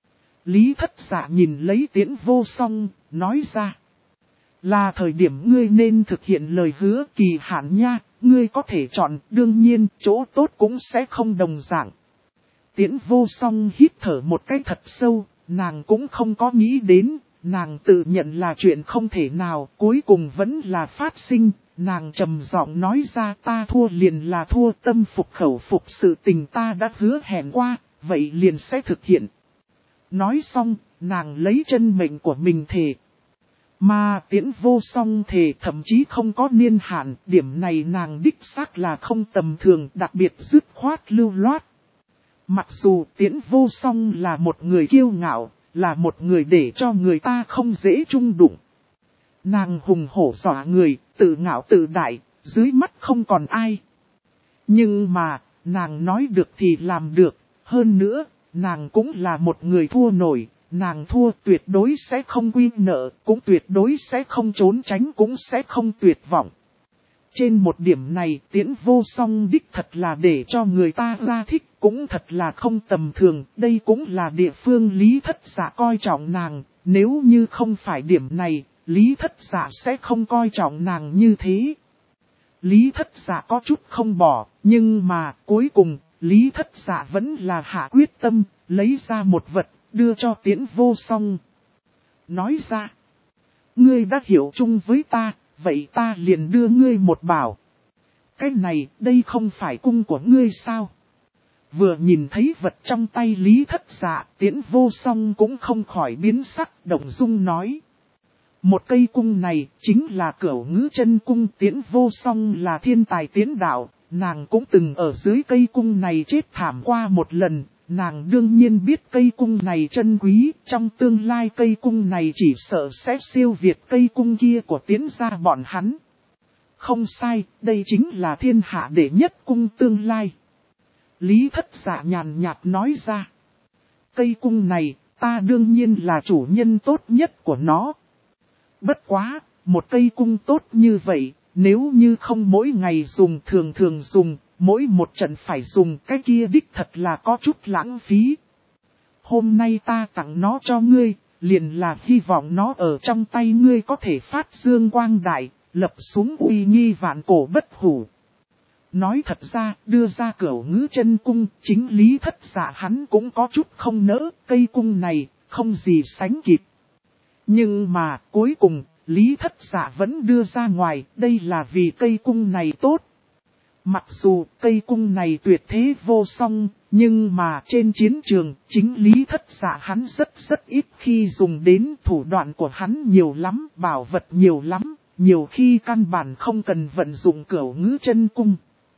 Lý Thất Dạ nhìn lấy Tiễn Vô Song, nói ra. Là thời điểm ngươi nên thực hiện lời hứa kỳ hạn nha, ngươi có thể chọn, đương nhiên chỗ tốt cũng sẽ không đồng dạng. Tiễn Vô Song hít thở một cái thật sâu, nàng cũng không có nghĩ đến, nàng tự nhận là chuyện không thể nào, cuối cùng vẫn là phát sinh. Nàng trầm giọng nói ra ta thua liền là thua, tâm phục khẩu phục, sự tình ta đã hứa hẹn qua, vậy liền sẽ thực hiện. Nói xong, nàng lấy chân mệnh của mình thề. Mà Tiễn Vô Song thề thậm chí không có niên hạn, điểm này nàng đích xác là không tầm thường, đặc biệt dứt khoát lưu loát. Mặc dù Tiễn Vô Song là một người kiêu ngạo, là một người để cho người ta không dễ chung đụng. Nàng hùng hổ dọa người, tự ngạo tự đại, dưới mắt không còn ai. Nhưng mà, nàng nói được thì làm được, hơn nữa, nàng cũng là một người thua nổi, nàng thua tuyệt đối sẽ không quy nợ, cũng tuyệt đối sẽ không trốn tránh, cũng sẽ không tuyệt vọng. Trên một điểm này Tiễn Vô Song đích thật là để cho người ta ra thích, cũng thật là không tầm thường, đây cũng là địa phương Lý Thất Dạ coi trọng nàng, nếu như không phải điểm này, Lý Thất Dạ sẽ không coi trọng nàng như thế. Lý Thất Dạ có chút không bỏ, nhưng mà cuối cùng, Lý Thất Dạ vẫn là hạ quyết tâm, lấy ra một vật, đưa cho Tiễn Vô Song. Nói ra, ngươi đã hiểu chung với ta, vậy ta liền đưa ngươi một bảo. Cái này, đây không phải cung của ngươi sao? Vừa nhìn thấy vật trong tay Lý Thất Dạ, Tiễn Vô Song cũng không khỏi biến sắc, động dung nói. Một cây cung này chính là Cửu Ngữ Chân Cung. Tiễn Vô Song là thiên tài tiến đạo, nàng cũng từng ở dưới cây cung này chết thảm qua một lần, nàng đương nhiên biết cây cung này chân quý, trong tương lai cây cung này chỉ sợ sẽ siêu việt cây cung kia của Tiễn gia bọn hắn. Không sai, đây chính là thiên hạ đệ nhất cung tương lai. Lý Thất Dạ nhàn nhạt nói ra. Cây cung này, ta đương nhiên là chủ nhân tốt nhất của nó. Bất quá, một cây cung tốt như vậy, nếu như không mỗi ngày dùng thường dùng, mỗi một trận phải dùng cái kia đích thật là có chút lãng phí. Hôm nay ta tặng nó cho ngươi, liền là hy vọng nó ở trong tay ngươi có thể phát dương quang đại, lập xuống uy nghi vạn cổ bất hủ. Nói thật ra, đưa ra Cửu Ngữ Chân Cung, chính Lý Thất Dạ hắn cũng có chút không nỡ, cây cung này, không gì sánh kịp. Nhưng mà, cuối cùng, Lý Thất Dạ vẫn đưa ra ngoài, đây là vì cây cung này tốt. Mặc dù cây cung này tuyệt thế vô song, nhưng mà trên chiến trường, chính Lý Thất Dạ hắn rất ít khi dùng đến, thủ đoạn của hắn nhiều lắm, bảo vật nhiều lắm, nhiều khi căn bản không cần vận dụng Cửu Ngữ Chân Cung.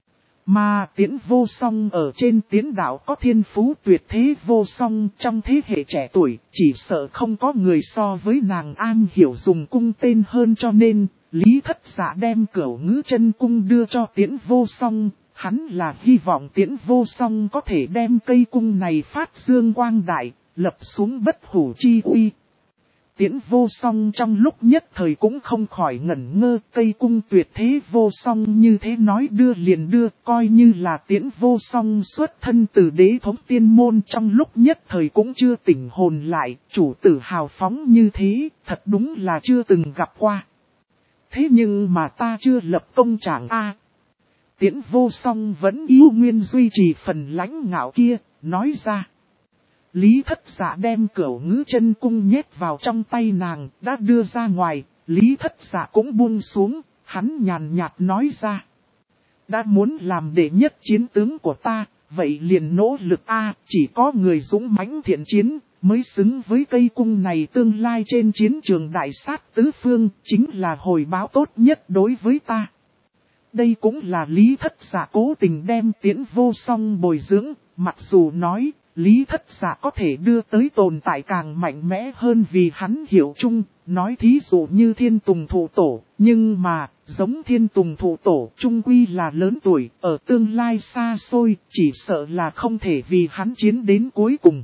Mà Tiễn Vô Song ở trên tiến đạo có thiên phú tuyệt thế vô song, trong thế hệ trẻ tuổi, chỉ sợ không có người so với nàng an hiểu dùng cung tên hơn, cho nên Lý Thất Dạ đem Cửu Ngữ Chân Cung đưa cho Tiễn Vô Song, Hắn là hy vọng Tiễn Vô Song có thể đem cây cung này phát dương quang đại, lập xuống bất hủ chi uy. Tiễn Vô Song trong lúc nhất thời cũng không khỏi ngẩn ngơ, cây cung tuyệt thế vô song như thế nói đưa liền đưa, coi như là Tiễn Vô Song xuất thân từ đế thống tiên môn trong lúc nhất thời cũng chưa tỉnh hồn lại, chủ tử hào phóng như thế, thật đúng là chưa từng gặp qua. Thế nhưng mà ta chưa lập công trạng a. Tiễn Vô Song vẫn yêu nguyên duy trì phần lãnh ngạo kia, nói ra. Lý Thất Dạ đem Cửu Ngữ Chân Cung nhét vào trong tay nàng, đã đưa ra ngoài, Lý Thất Dạ cũng buông xuống, hắn nhàn nhạt nói ra. Đã muốn làm đệ nhất chiến tướng của ta, vậy liền nỗ lực chỉ có người dũng mãnh thiện chiến, mới xứng với cây cung này tương lai trên chiến trường đại sát tứ phương, chính là hồi báo tốt nhất đối với ta. Đây cũng là Lý Thất Dạ cố tình đem Tiễn Vô Song bồi dưỡng, mặc dù nói, Lý Thất Dạ có thể đưa tới tồn tại càng mạnh mẽ hơn vì hắn hiểu chung, nói thí dụ như Thiên Tùng Thụ Tổ, nhưng mà, giống Thiên Tùng Thụ Tổ trung quy là lớn tuổi, ở tương lai xa xôi, chỉ sợ là không thể vì hắn chiến đến cuối cùng.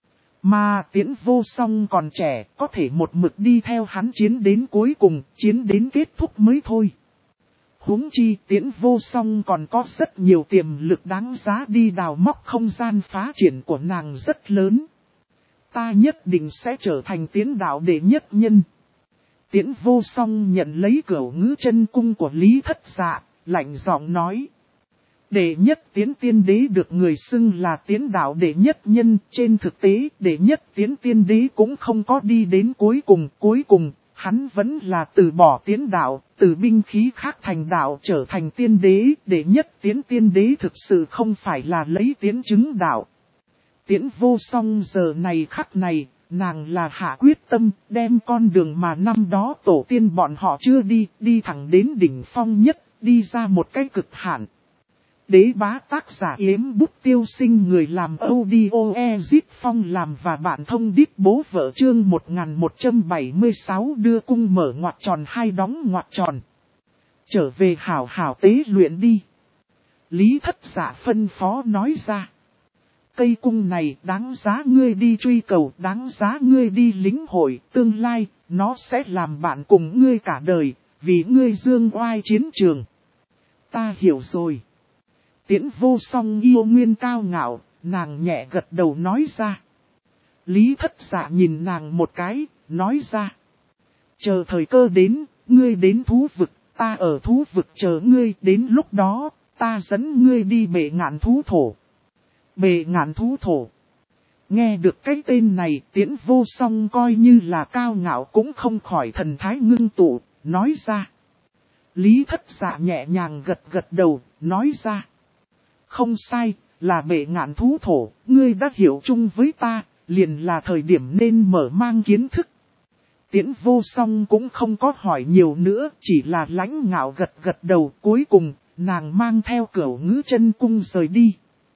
Mà Tiễn Vô Song còn trẻ, có thể một mực đi theo hắn chiến đến cuối cùng, chiến đến kết thúc mới thôi. Huống chi Tiễn Vô Song còn có rất nhiều tiềm lực đáng giá đi đào móc, không gian phá triển của nàng rất lớn. Ta nhất định sẽ trở thành Tiễn đạo đệ nhất nhân. Tiễn Vô Song nhận lấy Cửu Ngữ Chân Cung của Lý Thất Dạ, lạnh giọng nói. Đệ nhất Tiễn tiên đế được người xưng là Tiễn đạo đệ nhất nhân, trên thực tế đệ nhất Tiễn tiên đế cũng không có đi đến cuối cùng. Hắn vẫn là từ bỏ Tiễn đạo, từ binh khí khác thành đạo trở thành tiên đế, đệ nhất Tiễn tiên đế thực sự không phải là lấy Tiễn chứng đạo. Tiễn Vô Song giờ này khắc này, nàng là hạ quyết tâm, đem con đường mà năm đó tổ tiên bọn họ chưa đi thẳng đến đỉnh phong nhất, đi ra một cái cực hạn. Đế bá tác giả Yếm Bút Tiêu Sinh, người làm audio Ezit Phong làm và bạn thông đít bố vợ chương 1176 đưa cung mở ngoặc tròn hai đóng ngoặc tròn. Trở về hảo hảo tế luyện đi. Lý Thất Dạ phân phó nói ra. Cây cung này đáng giá ngươi đi truy cầu, đáng giá ngươi đi lĩnh hội, tương lai, nó sẽ làm bạn cùng ngươi cả đời, vì ngươi dương oai chiến trường. Ta hiểu rồi. Tiễn Vô Song yêu nguyên cao ngạo, nàng nhẹ gật đầu nói ra. Lý Thất Dạ nhìn nàng một cái, nói ra. Chờ thời cơ đến, ngươi đến thú vực, ta ở thú vực chờ ngươi, đến lúc đó, ta dẫn ngươi đi bệ ngạn thú thổ. Bệ ngạn thú thổ. Nghe được cái tên này, Tiễn Vô Song coi như là cao ngạo cũng không khỏi thần thái ngưng tụ, nói ra. Lý Thất Dạ nhẹ nhàng gật đầu, nói ra. Không sai, là bệ ngạn thú thổ, ngươi đã hiểu chung với ta, liền là thời điểm nên mở mang kiến thức. Tiễn Vô Song cũng không có hỏi nhiều nữa, chỉ là lãnh ngạo gật đầu, cuối cùng, nàng mang theo Cửu Ngữ Chân Cung rời đi.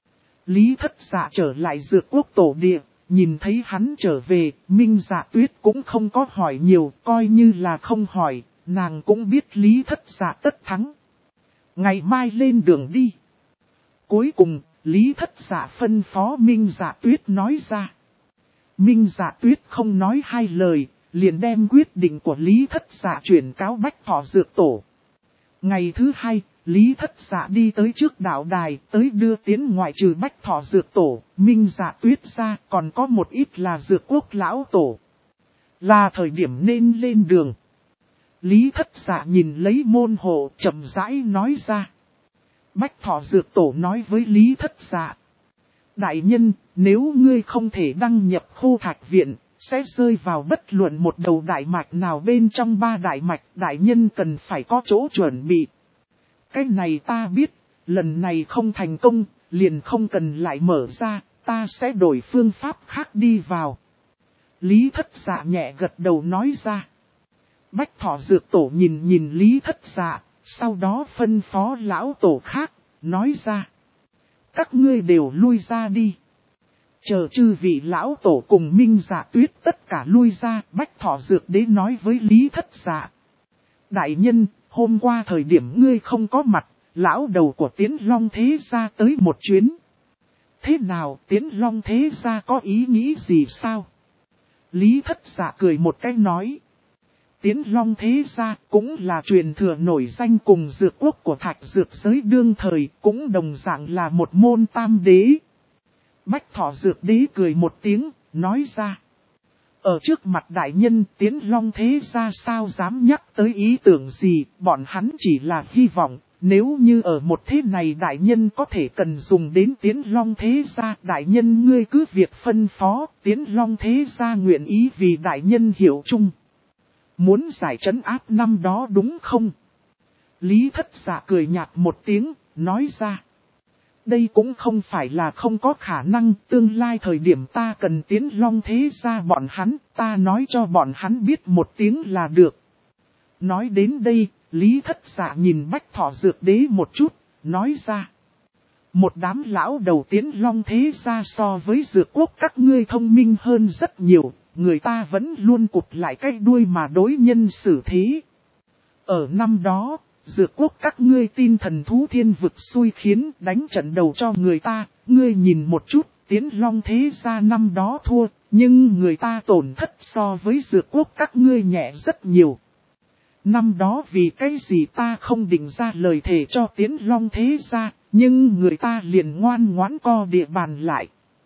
Lý Thất Dạ trở lại Dược Quốc tổ địa, nhìn thấy hắn trở về, Minh Dạ Tuyết cũng không có hỏi nhiều, coi như là không hỏi, nàng cũng biết Lý Thất Dạ tất thắng. Ngày mai lên đường đi. Cuối cùng, Lý Thất Dạ phân phó Minh Dạ Tuyết nói ra. Minh Dạ Tuyết không nói hai lời, liền đem quyết định của Lý Thất Dạ chuyển cáo Bách Thọ Dược Tổ. Ngày thứ hai, Lý Thất Dạ đi tới trước đạo đài, tới đưa tiến ngoại trừ Bách Thọ Dược Tổ, Minh Dạ Tuyết ra, còn có một ít là Dược Quốc Lão Tổ. Là thời điểm nên lên đường. Lý Thất Dạ nhìn lấy môn hộ, chậm rãi nói ra. Bách Thọ Dược Tổ nói với Lý Thất Dạ. Đại nhân, nếu ngươi không thể đăng nhập Khô Thạch Viện, sẽ rơi vào bất luận một đầu đại mạch nào bên trong ba đại mạch, đại nhân cần phải có chỗ chuẩn bị. Cái này ta biết, lần này không thành công, liền không cần lại mở ra, ta sẽ đổi phương pháp khác đi vào. Lý Thất Dạ nhẹ gật đầu nói ra. Bách Thọ Dược Tổ nhìn Lý Thất Dạ, sau đó phân phó lão tổ khác, nói ra. Các ngươi đều lui ra đi. Chờ chư vị lão tổ cùng Minh Dạ Tuyết tất cả lui ra, Bách Thọ Dược Đế nói với Lý Thất Dạ. Đại nhân, hôm qua thời điểm ngươi không có mặt, lão đầu của Tiến Long thế gia tới một chuyến. Thế nào, Tiến Long thế gia có ý nghĩ gì sao? Lý Thất Dạ cười một cái nói. Tiến Long thế gia cũng là truyền thừa nổi danh cùng dược quốc của Thạch dược giới đương thời, cũng đồng dạng là một môn tam đế. Bách Thọ Dược Đế cười một tiếng, nói ra. Ở trước mặt đại nhân, Tiến Long thế gia sao dám nhắc tới ý tưởng gì, bọn hắn chỉ là hy vọng, nếu như ở một thế này đại nhân có thể cần dùng đến Tiến Long thế gia, đại nhân ngươi cứ việc phân phó, Tiến Long thế gia nguyện ý vì đại nhân hiểu chung. Muốn giải trấn áp năm đó đúng không? Lý Thất Dạ cười nhạt một tiếng, nói ra. Đây cũng không phải là không có khả năng, tương lai thời điểm ta cần Tiến Long thế gia bọn hắn, ta nói cho bọn hắn biết một tiếng là được. Nói đến đây, Lý Thất Dạ nhìn Bách Thọ Dược Đế một chút, nói ra. Một đám lão đầu Tiến Long thế gia so với dược quốc các ngươi thông minh hơn rất nhiều, người ta vẫn luôn cụp lại cái đuôi mà đối nhân xử thế. Ở năm đó, dược quốc các ngươi tin thần thú thiên vực xui khiến đánh trận đầu cho người ta, ngươi nhìn một chút, Tiến Long thế gia năm đó thua, nhưng người ta tổn thất so với dược quốc các ngươi nhẹ rất nhiều. Năm đó vì cái gì ta không định ra lời thề cho Tiến Long thế gia, nhưng người ta liền ngoan ngoãn co địa bàn lại.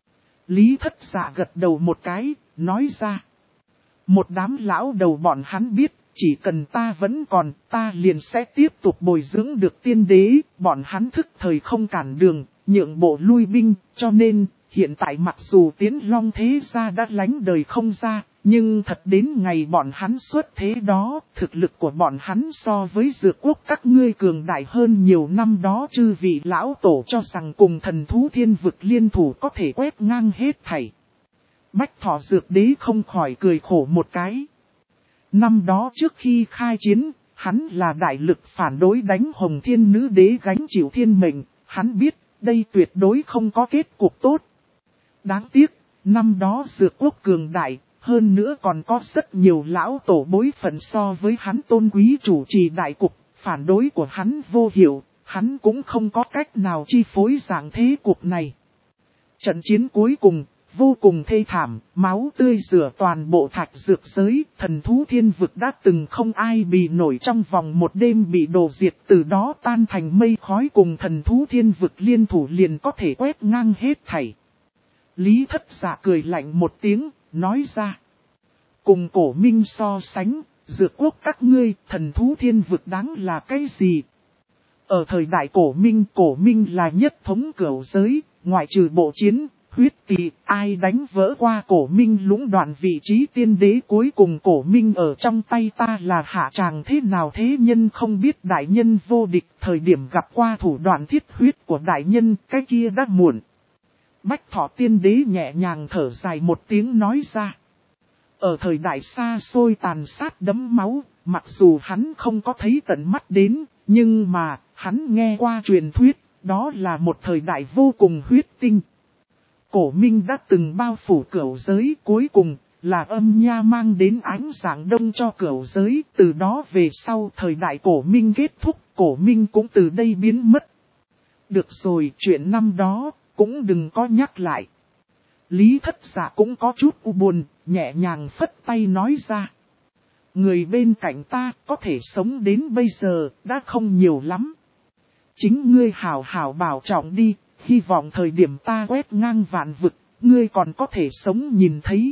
Lý Thất Dạ gật đầu một cái, nói ra. Một đám lão đầu bọn hắn biết, chỉ cần ta vẫn còn, ta liền sẽ tiếp tục bồi dưỡng được tiên đế, bọn hắn thức thời không cản đường, nhượng bộ lui binh, cho nên, hiện tại mặc dù Tiến Long thế gia đã lánh đời không ra, nhưng thật đến ngày bọn hắn xuất thế đó, thực lực của bọn hắn so với dược quốc các ngươi cường đại hơn nhiều năm đó chư vị lão tổ cho rằng cùng thần thú thiên vực liên thủ có thể quét ngang hết thảy. Bách Thọ Dược Đế không khỏi cười khổ một cái. Năm đó trước khi khai chiến, hắn là đại lực phản đối đánh Hồng Thiên Nữ Đế gánh chịu thiên mệnh, hắn biết đây tuyệt đối không có kết cục tốt. Đáng tiếc, năm đó dược quốc cường đại, hơn nữa còn có rất nhiều lão tổ bối phận so với hắn tôn quý chủ trì đại cục, phản đối của hắn vô hiệu, hắn cũng không có cách nào chi phối dạng thế cục này. Trận chiến cuối cùng, vô cùng thê thảm, máu tươi rửa toàn bộ Thạch dược giới, thần thú thiên vực đã từng không ai bị nổi trong vòng một đêm bị đổ diệt, từ đó tan thành mây khói cùng thần thú thiên vực liên thủ liền có thể quét ngang hết thảy. Lý Thất Dạ cười lạnh một tiếng, nói ra. Cùng Cổ Minh so sánh, dược quốc các ngươi, thần thú thiên vực đáng là cái gì? Ở thời đại Cổ Minh là nhất thống cửu giới, ngoại trừ bộ chiến, huyết tỳ, ai đánh vỡ qua Cổ Minh lũng đoạn vị trí tiên đế cuối cùng Cổ Minh ở trong tay ta là hạ tràng thế nào thế nhân không biết đại nhân vô địch thời điểm gặp qua thủ đoạn thiết huyết của đại nhân, cái kia đã muộn. Bách Thọ tiên đế nhẹ nhàng thở dài một tiếng nói ra. Ở thời đại xa xôi tàn sát đẫm máu, mặc dù hắn không có thấy tận mắt đến, nhưng mà, hắn nghe qua truyền thuyết, đó là một thời đại vô cùng huyết tinh. Cổ Minh đã từng bao phủ cửu giới cuối cùng, là âm nha mang đến ánh sáng đông cho cửu giới, từ đó về sau thời đại Cổ Minh kết thúc, Cổ Minh cũng từ đây biến mất. Được rồi, chuyện năm đó, cũng đừng có nhắc lại. Lý Thất Dạ cũng có chút u buồn, nhẹ nhàng phất tay nói ra. Người bên cạnh ta có thể sống đến bây giờ, đã không nhiều lắm. Chính ngươi hảo hảo bảo trọng đi, hy vọng thời điểm ta quét ngang vạn vực, ngươi còn có thể sống nhìn thấy.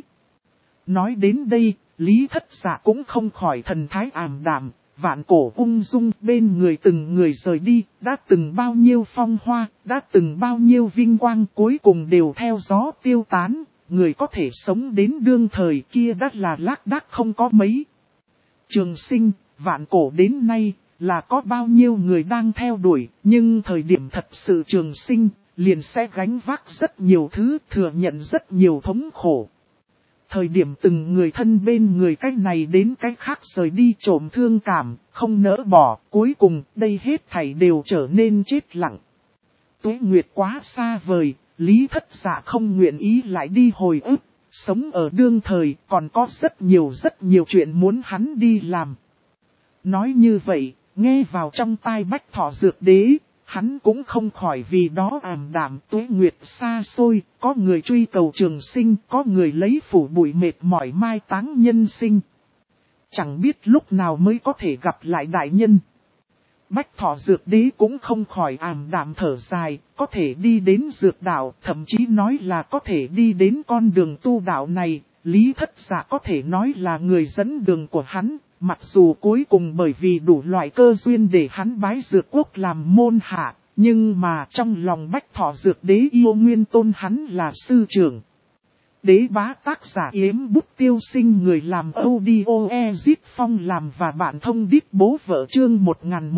Nói đến đây, Lý Thất Dạ cũng không khỏi thần thái ảm đạm, vạn cổ ung dung bên người từng người rời đi, đã từng bao nhiêu phong hoa, đã từng bao nhiêu vinh quang cuối cùng đều theo gió tiêu tán, người có thể sống đến đương thời kia đã là lác đác không có mấy. Trường Sinh, vạn cổ đến nay, là có bao nhiêu người đang theo đuổi, nhưng thời điểm thật sự Trường Sinh, liền sẽ gánh vác rất nhiều thứ, thừa nhận rất nhiều thống khổ. Thời điểm từng người thân bên người cách này đến cách khác rời đi trộm thương cảm, không nỡ bỏ, cuối cùng đây hết thảy đều trở nên chết lặng. Tuế nguyệt quá xa vời, Lý Thất Dạ không nguyện ý lại đi hồi ức, sống ở đương thời còn có rất nhiều chuyện muốn hắn đi làm. Nói như vậy, Nghe vào trong tai Bách Thọ Dược Đế, hắn cũng không khỏi vì đó ảm đạm tuế nguyệt xa xôi, có người truy cầu trường sinh, có người lấy phủ bụi mệt mỏi mai táng nhân sinh. Chẳng biết lúc nào mới có thể gặp lại đại nhân. Bách Thọ Dược Đế cũng không khỏi ảm đạm thở dài, có thể đi đến dược đạo, thậm chí nói là có thể đi đến con đường tu đạo này, Lý Thất Dạ có thể nói là người dẫn đường của hắn, mặc dù cuối cùng bởi vì đủ loại cơ duyên để hắn bái dược quốc làm môn hạ, nhưng mà trong lòng Bách Thọ Dược Đế yêu nguyên tôn hắn là sư trưởng. Đế bá tác giả Yếm Bút Tiêu Sinh, người làm audio Ezit Phong làm và bạn thông đít bố vợ chương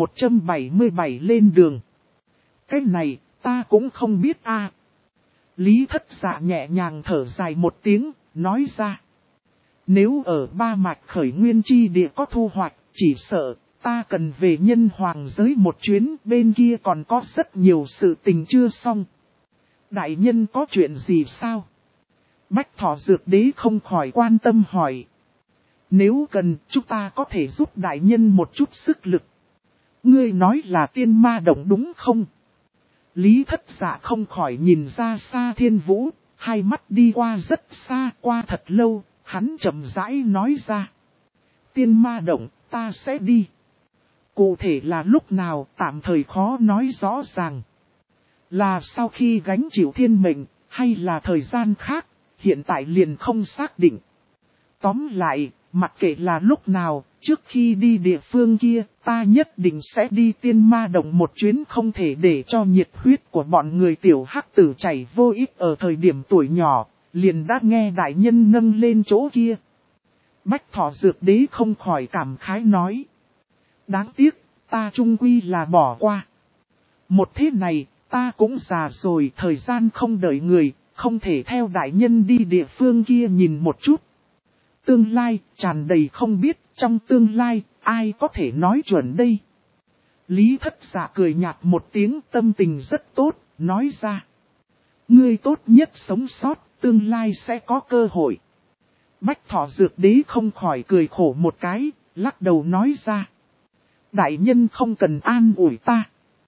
1177 lên đường. Cái này, ta cũng không biết a. Lý Thất Dạ nhẹ nhàng thở dài một tiếng, nói ra. Nếu ở ba mạch khởi nguyên chi địa có thu hoạch, chỉ sợ, ta cần về nhân hoàng giới một chuyến, bên kia còn có rất nhiều sự tình chưa xong. Đại nhân có chuyện gì sao? Bách Thọ Dược Đế không khỏi quan tâm hỏi. Nếu cần, chúng ta có thể giúp đại nhân một chút sức lực. Ngươi nói là tiên ma động đúng không? Lý Thất Dạ không khỏi nhìn ra xa thiên vũ, hai mắt đi qua rất xa, qua thật lâu, hắn chậm rãi nói ra. Tiên ma động, ta sẽ đi. Cụ thể là lúc nào, tạm thời khó nói rõ ràng. Là sau khi gánh chịu thiên mệnh, hay là thời gian khác, hiện tại liền không xác định. Tóm lại, mặc kệ là lúc nào, trước khi đi địa phương kia, ta nhất định sẽ đi tiên ma động một chuyến, không thể để cho nhiệt huyết của bọn người tiểu hắc tử chảy vô ích ở thời điểm tuổi nhỏ, liền đã nghe đại nhân nâng lên chỗ kia. Bách Thọ Dược Đế không khỏi cảm khái nói. Đáng tiếc, ta chung quy là bỏ qua. Một thế này, ta cũng già rồi, thời gian không đợi người, không thể theo đại nhân đi địa phương kia nhìn một chút. Tương lai, tràn đầy không biết, trong tương lai, ai có thể nói chuẩn đây. Lý Thất Dạ cười nhạt một tiếng, tâm tình rất tốt, nói ra. Ngươi tốt nhất sống sót, tương lai sẽ có cơ hội. Bách Thọ Dược Đế không khỏi cười khổ một cái, lắc đầu nói ra. Đại nhân không cần an ủi ta.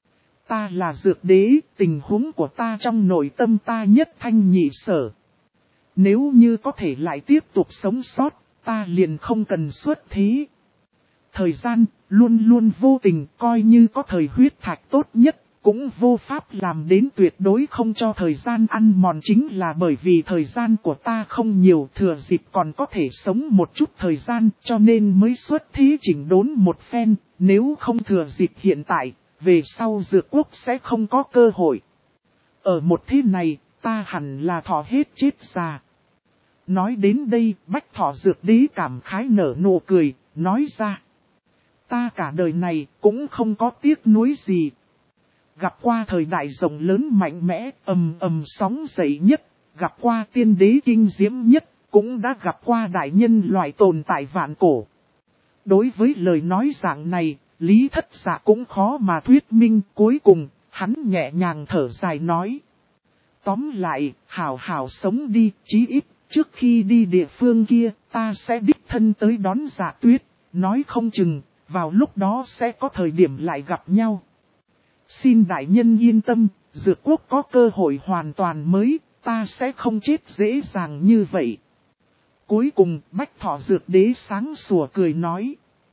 Ta là Dược Đế, tình huống của ta trong nội tâm ta nhất thanh nhị sở. Nếu như có thể lại tiếp tục sống sót, ta liền không cần xuất thế. Thời gian, luôn luôn vô tình, coi như có thời huyết thạch tốt nhất, cũng vô pháp làm đến tuyệt đối không cho thời gian ăn mòn, chính là bởi vì thời gian của ta không nhiều, thừa dịp còn có thể sống một chút thời gian, cho nên mới xuất thế chỉnh đốn một phen, nếu không thừa dịp hiện tại, về sau dược quốc sẽ không có cơ hội. Ở một thế này, ta hẳn là thọ hết chết già. Nói đến đây, Bách Thọ Dược Đế cảm khái nở nụ cười, nói ra. Ta cả đời này cũng không có tiếc nuối gì. Gặp qua thời đại rộng lớn mạnh mẽ, ầm ầm sóng dậy nhất, gặp qua tiên đế kinh diễm nhất, cũng đã gặp qua đại nhân loại tồn tại vạn cổ. Đối với lời nói dạng này, Lý Thất Dạ cũng khó mà thuyết minh, cuối cùng, hắn nhẹ nhàng thở dài nói. Tóm lại, hảo hảo sống đi, chí ít, trước khi đi địa phương kia, ta sẽ đích thân tới đón Dạ Tuyết, nói không chừng, vào lúc đó sẽ có thời điểm lại gặp nhau. Xin đại nhân yên tâm, dược quốc có cơ hội hoàn toàn mới, ta sẽ không chết dễ dàng như vậy. Cuối cùng, Bách Thọ Dược Đế sáng sủa cười nói.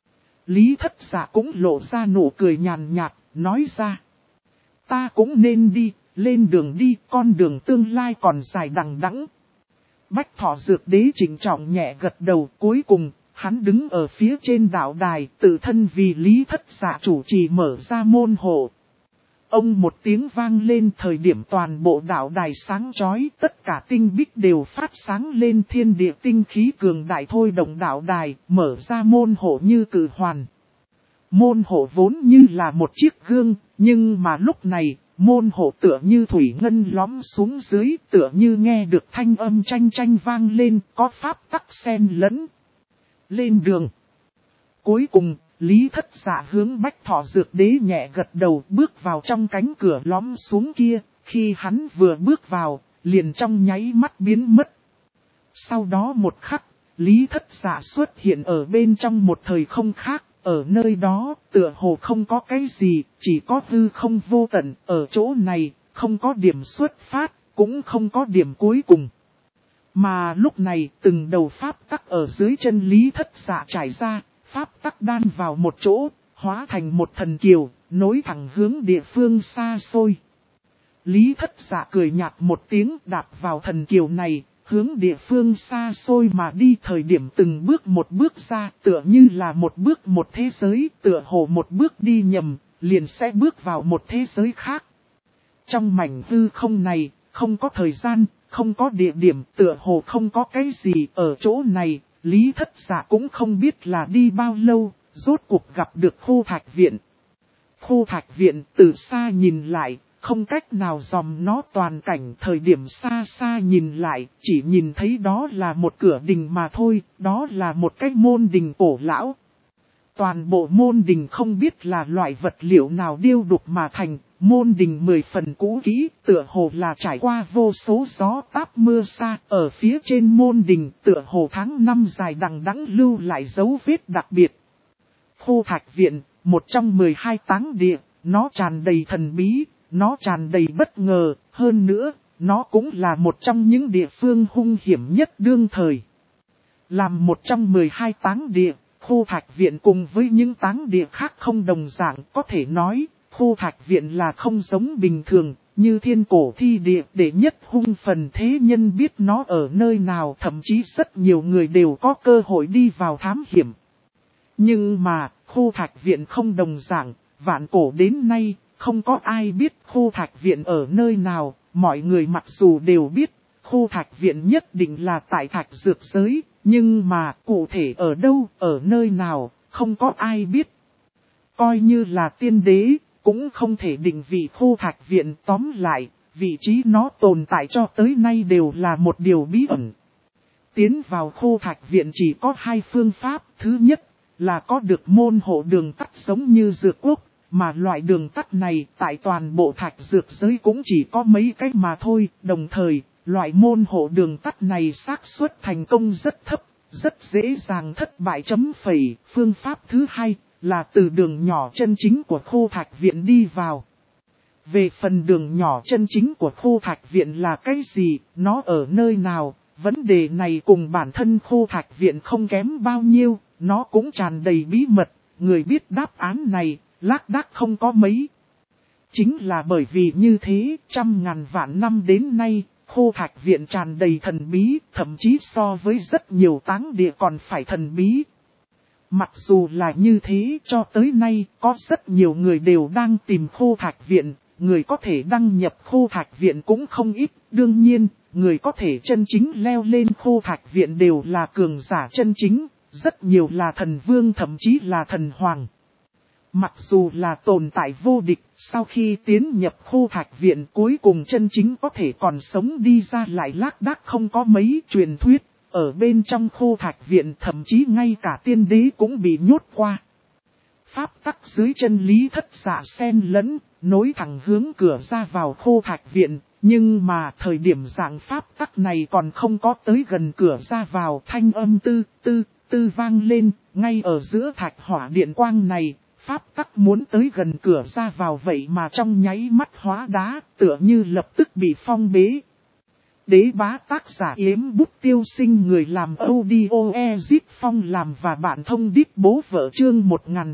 Lý Thất Dạ cũng lộ ra nụ cười nhàn nhạt, nói ra. Ta cũng nên đi, lên đường đi, con đường tương lai còn dài đằng đẵng. Bách Thọ Dược Đế chỉnh trọng nhẹ gật đầu, cuối cùng, hắn đứng ở phía trên đạo đài, tự thân vì Lý Thất Dạ chủ trì mở ra môn hộ. Ông một tiếng vang lên, thời điểm toàn bộ đạo đài sáng chói, tất cả tinh bích đều phát sáng lên, thiên địa tinh khí cường đại thôi động đạo đài, mở ra môn hộ như cử hoàn. Môn hộ vốn như là một chiếc gương, nhưng mà lúc này, môn hộ tựa như thủy ngân lõm xuống dưới, tựa như nghe được thanh âm tranh tranh vang lên, có pháp tắc xen lẫn. Lên đường. Cuối cùng, Lý Thất Dạ hướng Bách Thọ Dược Đế nhẹ gật đầu, bước vào trong cánh cửa lõm xuống kia, khi hắn vừa bước vào, liền trong nháy mắt biến mất. Sau đó một khắc, Lý Thất Dạ xuất hiện ở bên trong một thời không khác, ở nơi đó tựa hồ không có cái gì, chỉ có hư không vô tận, ở chỗ này không có điểm xuất phát, cũng không có điểm cuối cùng. Mà lúc này từng đầu pháp tắc ở dưới chân Lý Thất Dạ trải ra, pháp tắc đan vào một chỗ, hóa thành một thần kiều, nối thẳng hướng địa phương xa xôi. Lý Thất Dạ cười nhạt một tiếng đạp vào thần kiều này, hướng địa phương xa xôi mà đi, thời điểm từng bước một bước ra, tựa như là một bước một thế giới, tựa hồ một bước đi nhầm, liền sẽ bước vào một thế giới khác. Trong mảnh hư không này, không có thời gian, không có địa điểm, tựa hồ không có cái gì ở chỗ này, Lý Thất Dạ cũng không biết là đi bao lâu, rốt cuộc gặp được Khô Thạch Viện. Khô Thạch Viện từ xa nhìn lại, không cách nào dòm nó toàn cảnh, thời điểm xa xa nhìn lại, chỉ nhìn thấy đó là một cửa đình mà thôi, đó là một cái môn đình cổ lão. Toàn bộ môn đình không biết là loại vật liệu nào điêu đục mà thành, môn đình 10 phần cũ kỹ, tựa hồ là trải qua vô số gió táp mưa xa, ở phía trên môn đình tựa hồ tháng năm dài đằng đẵng lưu lại dấu vết đặc biệt. Khô Thạch Viện, một trong 12 táng địa, nó tràn đầy thần bí, nó tràn đầy bất ngờ, hơn nữa, nó cũng là một trong những địa phương hung hiểm nhất đương thời. Làm một trong 12 táng địa, Khô Thạch Viện cùng với những táng địa khác không đồng dạng, có thể nói, Khô Thạch Viện là không giống bình thường, như thiên cổ thi địa, để nhất hung phần thế nhân biết nó ở nơi nào, thậm chí rất nhiều người đều có cơ hội đi vào thám hiểm. Nhưng mà, Khô Thạch Viện không đồng dạng, vạn cổ đến nay, không có ai biết Khô Thạch Viện ở nơi nào, mọi người mặc dù đều biết, Khô Thạch Viện nhất định là tại Thạch Dược Giới, nhưng mà cụ thể ở đâu, ở nơi nào, không có ai biết. Coi như là tiên đế, cũng không thể định vị Khô Thạch Viện, tóm lại, vị trí nó tồn tại cho tới nay đều là một điều bí ẩn. Tiến vào Khô Thạch Viện chỉ có hai phương pháp, thứ nhất là có được môn hộ đường tắt giống như Dược Quốc, mà loại đường tắt này tại toàn bộ Thạch Dược Giới cũng chỉ có mấy cách mà thôi, đồng thời, loại môn hộ đường tắt này xác suất thành công rất thấp, rất dễ dàng thất bại chấm phẩy. Phương pháp thứ hai là từ đường nhỏ chân chính của Khô Thạch Viện đi vào. Về phần đường nhỏ chân chính của Khô Thạch Viện là cái gì, nó ở nơi nào, vấn đề này cùng bản thân Khô Thạch Viện không kém bao nhiêu, nó cũng tràn đầy bí mật, người biết đáp án này, lác đác không có mấy. Chính là bởi vì như thế, trăm ngàn vạn năm đến nay, Khô Thạch Viện tràn đầy thần bí, thậm chí so với rất nhiều táng địa còn phải thần bí. Mặc dù là như thế, cho tới nay, có rất nhiều người đều đang tìm Khô Thạch Viện, người có thể đăng nhập Khô Thạch Viện cũng không ít, đương nhiên, người có thể chân chính leo lên Khô Thạch Viện đều là cường giả chân chính, rất nhiều là thần vương thậm chí là thần hoàng. Mặc dù là tồn tại vô địch, sau khi tiến nhập Khô Thạch Viện cuối cùng chân chính có thể còn sống đi ra lại lác đác không có mấy truyền thuyết. Ở bên trong Khô Thạch Viện thậm chí ngay cả tiên đế cũng bị nhốt qua. Pháp tắc dưới chân Lý Thất Dạ xen lẫn, nối thẳng hướng cửa ra vào Khô Thạch Viện. Nhưng mà thời điểm dạng pháp tắc này còn không có tới gần cửa ra vào, thanh âm tư vang lên, ngay ở giữa thạch hỏa điện quang này. Pháp tắc muốn tới gần cửa ra vào vậy mà trong nháy mắt hóa đá, tựa như lập tức bị phong bế. Đế bá tác giả Yếm Bút Tiêu Sinh, người làm audio Ezip Phong làm và bạn thông đít bố vợ chương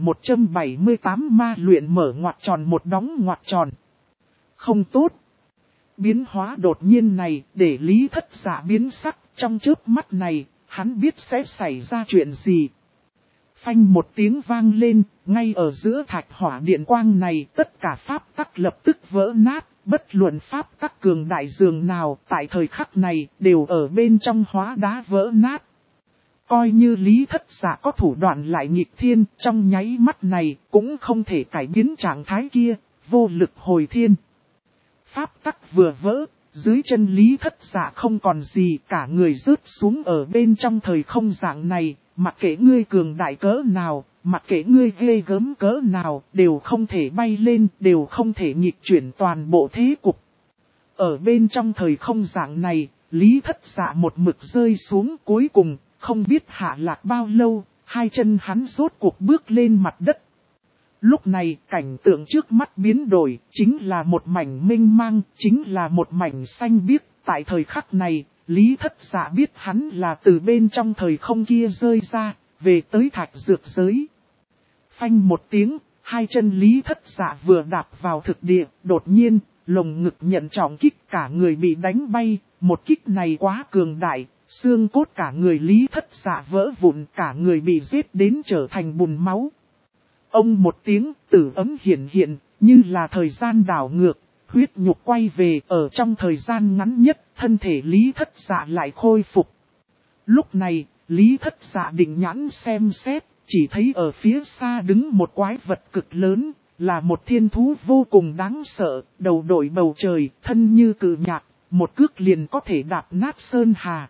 1178 ma luyện mở ngoặc tròn một đóng ngoặc tròn. Không tốt. Biến hóa đột nhiên này để Lý Thất Dạ biến sắc, trong chớp mắt này, hắn biết sẽ xảy ra chuyện gì. Phanh một tiếng vang lên, ngay ở giữa thạch hỏa điện quang này tất cả pháp tắc lập tức vỡ nát, bất luận pháp tắc cường đại dường nào tại thời khắc này đều ở bên trong hóa đá vỡ nát. Coi như Lý Thất Dạ có thủ đoạn lại nghịch thiên, trong nháy mắt này cũng không thể cải biến trạng thái kia, vô lực hồi thiên. Pháp tắc vừa vỡ, dưới chân Lý Thất Dạ không còn gì, cả người rớt xuống ở bên trong thời không dạng này. Mặc kệ ngươi cường đại cỡ nào, mặc kệ ngươi ghê gớm cỡ nào, đều không thể bay lên, đều không thể nghịch chuyển toàn bộ thế cục. Ở bên trong thời không dạng này, Lý Thất Dạ một mực rơi xuống cuối cùng, không biết hạ lạc bao lâu, hai chân hắn rốt cuộc bước lên mặt đất. Lúc này cảnh tượng trước mắt biến đổi, chính là một mảnh mênh mang, chính là một mảnh xanh biếc. Tại thời khắc này, Lý Thất Dạ biết hắn là từ bên trong thời không kia rơi ra, về tới thạch dược giới. Phanh một tiếng, hai chân Lý Thất Dạ vừa đạp vào thực địa, đột nhiên, lồng ngực nhận trọng kích, cả người bị đánh bay. Một kích này quá cường đại, xương cốt cả người Lý Thất Dạ vỡ vụn, cả người bị giết đến trở thành bùn máu. Ông một tiếng, tử ấm hiện, như là thời gian đảo ngược, huyết nhục quay về, ở trong thời gian ngắn nhất, thân thể Lý Thất Dạ lại khôi phục. Lúc này, Lý Thất Dạ định nhãn xem xét, chỉ thấy ở phía xa đứng một quái vật cực lớn, là một thiên thú vô cùng đáng sợ, đầu đội bầu trời, thân như cự nhạc, một cước liền có thể đạp nát sơn hà.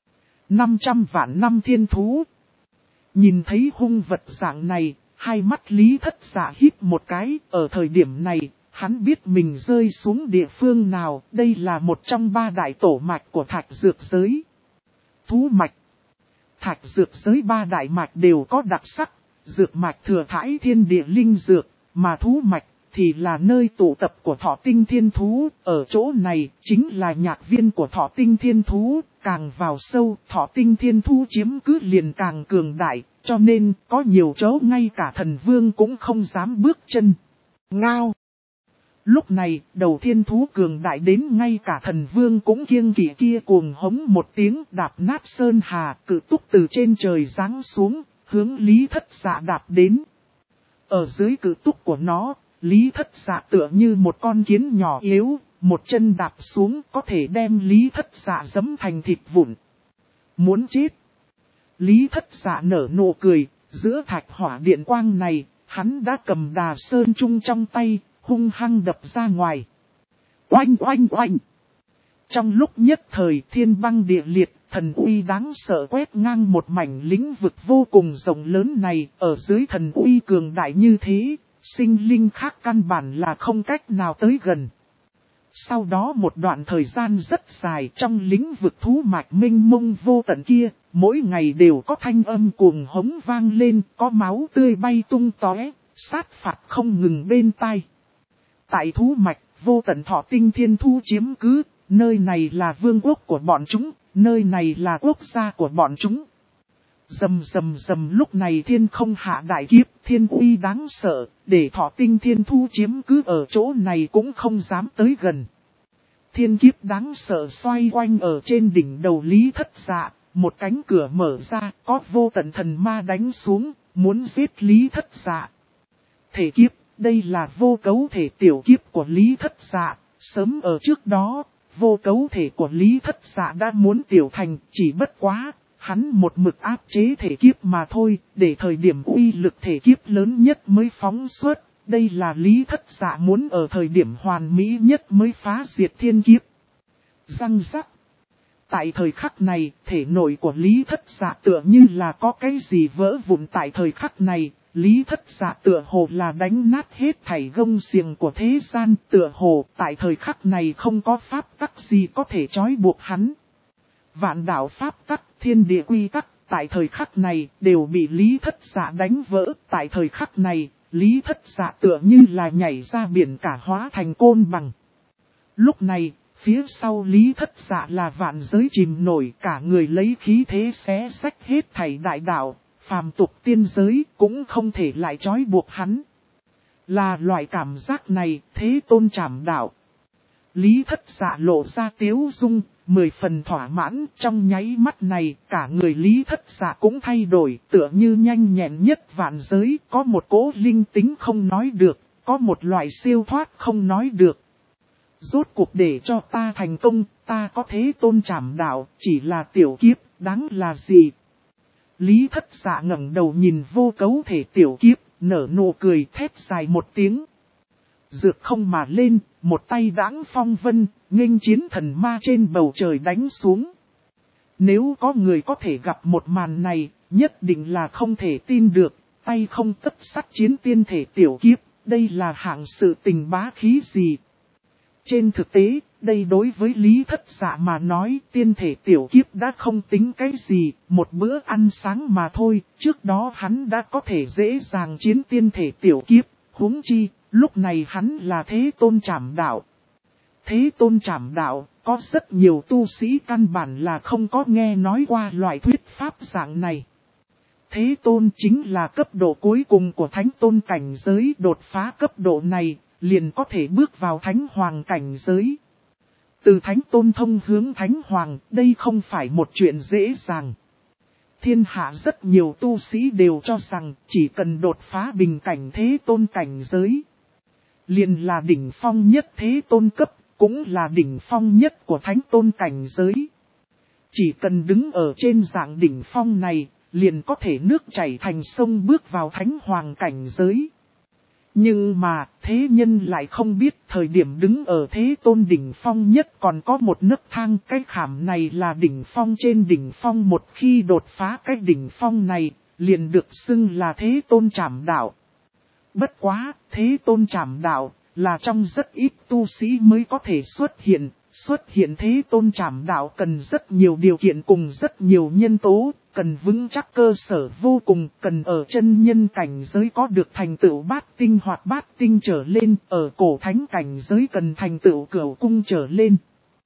500 vạn năm thiên thú. Nhìn thấy hung vật dạng này, hai mắt Lý Thất Dạ hít một cái, ở thời điểm này, hắn biết mình rơi xuống địa phương nào, đây là một trong ba đại tổ mạch của thạch dược giới. Thú mạch. Thạch dược giới ba đại mạch đều có đặc sắc, dược mạch thừa thãi thiên địa linh dược, mà thú mạch thì là nơi tụ tập của thọ tinh thiên thú, ở chỗ này chính là nhạc viên của thọ tinh thiên thú, càng vào sâu thọ tinh thiên thú chiếm cứ liền càng cường đại, cho nên có nhiều chỗ ngay cả thần vương cũng không dám bước chân. Ngao! Lúc này, đầu thiên thú cường đại đến ngay cả thần vương cũng kiêng kỵ kia cuồng hống một tiếng đạp nát sơn hà, cự túc từ trên trời giáng xuống, hướng Lý Thất Dạ đạp đến. Ở dưới cự túc của nó, Lý Thất Dạ tựa như một con kiến nhỏ yếu, một chân đạp xuống có thể đem Lý Thất Dạ giẫm thành thịt vụn. Muốn chết! Lý Thất Dạ nở nụ cười, giữa thạch hỏa điện quang này, hắn đã cầm Đà Sơn Trung trong tay, hung hăng đập ra ngoài. Oanh oanh oanh! Trong lúc nhất thời thiên băng địa liệt, thần uy đáng sợ quét ngang một mảnh lĩnh vực vô cùng rộng lớn này, ở dưới thần uy cường đại như thế, sinh linh khác căn bản là không cách nào tới gần. Sau đó một đoạn thời gian rất dài trong lĩnh vực thú mạch mênh mông vô tận kia, mỗi ngày đều có thanh âm cuồng hống vang lên, có máu tươi bay tung tóe, sát phạt không ngừng bên tai. Tại thú mạch, vô tận thọ tinh thiên thu chiếm cứ, nơi này là vương quốc của bọn chúng, nơi này là quốc gia của bọn chúng. Rầm rầm rầm lúc này thiên không hạ đại kiếp, thiên uy đáng sợ, để thọ tinh thiên thu chiếm cứ ở chỗ này cũng không dám tới gần. Thiên kiếp đáng sợ xoay quanh ở trên đỉnh đầu Lý Thất Dạ, một cánh cửa mở ra, có vô tận thần ma đánh xuống, muốn giết Lý Thất Dạ. Thể kiếp, đây là vô cấu thể tiểu kiếp của Lý Thất Dạ, sớm ở trước đó, vô cấu thể của Lý Thất Dạ đã muốn tiểu thành, chỉ bất quá. Hắn một mực áp chế thể kiếp mà thôi, để thời điểm uy lực thể kiếp lớn nhất mới phóng xuất. Đây là Lý Thất Dạ muốn ở thời điểm hoàn mỹ nhất mới phá diệt thiên kiếp. Răng rắc. Tại thời khắc này, thể nội của Lý Thất Dạ tựa như là có cái gì vỡ vụn. Tại thời khắc này, Lý Thất Dạ tựa hồ là đánh nát hết thảy gông xiềng của thế gian. Tựa hồ tại thời khắc này không có pháp tắc gì có thể trói buộc hắn. Vạn đạo pháp tắc, thiên địa quy tắc, tại thời khắc này, đều bị Lý Thất Dạ đánh vỡ. Tại thời khắc này, Lý Thất Dạ tựa như là nhảy ra biển cả hóa thành côn bằng. Lúc này, phía sau Lý Thất Dạ là vạn giới chìm nổi, cả người lấy khí thế xé xách hết thảy đại đạo, phàm tục tiên giới cũng không thể lại trói buộc hắn. Là loại cảm giác này, thế tôn trảm đạo. Lý Thất Dạ lộ ra tiếu dung, 10 phần thỏa mãn, trong nháy mắt này, cả người Lý Thất Dạ cũng thay đổi, tựa như nhanh nhẹn nhất vạn giới, có một cỗ linh tính không nói được, có một loại siêu thoát không nói được. Rốt cuộc để cho ta thành công, ta có thế tôn trảm đạo, chỉ là tiểu kiếp, đáng là gì? Lý Thất Dạ ngẩng đầu nhìn vô cấu thể tiểu kiếp, nở nụ cười thét dài một tiếng. Dược không mà lên, một tay đãng phong vân, nghênh chiến thần ma trên bầu trời đánh xuống. Nếu có người có thể gặp một màn này, nhất định là không thể tin được, tay không tất sắt chiến tiên thể tiểu kiếp, đây là hạng sự tình bá khí gì? Trên thực tế, Đây đối với Lý Thất Dạ mà nói tiên thể tiểu kiếp đã không tính cái gì, một bữa ăn sáng mà thôi, trước đó hắn đã có thể dễ dàng chiến tiên thể tiểu kiếp, huống chi, lúc này hắn là Thế Tôn Trảm Đạo. Thế Tôn Trảm Đạo, có rất nhiều tu sĩ căn bản là không có nghe nói qua loại thuyết pháp dạng này. Thế Tôn chính là cấp độ cuối cùng của Thánh Tôn cảnh giới, đột phá cấp độ này, liền có thể bước vào Thánh Hoàng cảnh giới. Từ Thánh Tôn thông hướng Thánh Hoàng, đây không phải một chuyện dễ dàng. Thiên hạ rất nhiều tu sĩ đều cho rằng chỉ cần đột phá bình cảnh Thế Tôn cảnh giới, liền là đỉnh phong nhất Thế Tôn cấp, cũng là đỉnh phong nhất của Thánh Tôn cảnh giới. Chỉ cần đứng ở trên dạng đỉnh phong này, liền có thể nước chảy thành sông bước vào Thánh Hoàng cảnh giới. Nhưng mà, thế nhân lại không biết thời điểm đứng ở Thế Tôn đỉnh phong nhất còn có một nấc thang. Cái khảm này là đỉnh phong trên đỉnh phong, một khi đột phá cái đỉnh phong này, liền được xưng là Thế Tôn Trảm Đạo. Bất quá, Thế Tôn Trảm Đạo là trong rất ít tu sĩ mới có thể xuất hiện Thế Tôn Trảm Đạo cần rất nhiều điều kiện cùng rất nhiều nhân tố, cần vững chắc cơ sở vô cùng, cần ở chân nhân cảnh giới có được thành tựu bát tinh hoặc bát tinh trở lên, ở cổ thánh cảnh giới cần thành tựu cửu cung trở lên.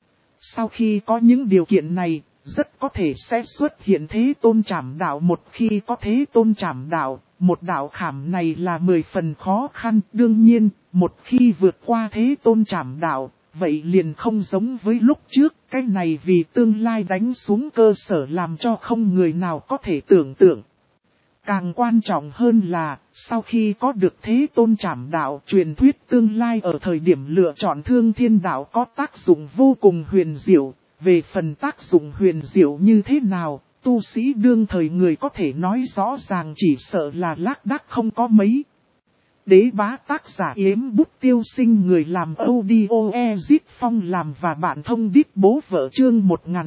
Sau khi có những điều kiện này, rất có thể sẽ xuất hiện Thế Tôn Trảm Đạo. Một khi có Thế Tôn Trảm Đạo, một đạo khảm này là 10 phần khó khăn. Đương nhiên, một khi vượt qua Thế Tôn Trảm Đạo, vậy liền không giống với lúc trước. Cái này vì tương lai đánh xuống cơ sở làm cho không người nào có thể tưởng tượng. Càng quan trọng hơn là, sau khi có được Thế Tôn Trảm Đạo, truyền thuyết tương lai ở thời điểm lựa chọn Thương Thiên Đạo có tác dụng vô cùng huyền diệu. Về phần tác dụng huyền diệu như thế nào, tu sĩ đương thời người có thể nói rõ ràng, chỉ sợ là lác đác không có mấy. Đế bá tác giả Yếm Bút Tiêu Sinh, người làm audio Ezit Phong làm và bạn thông đít bố vợ, chương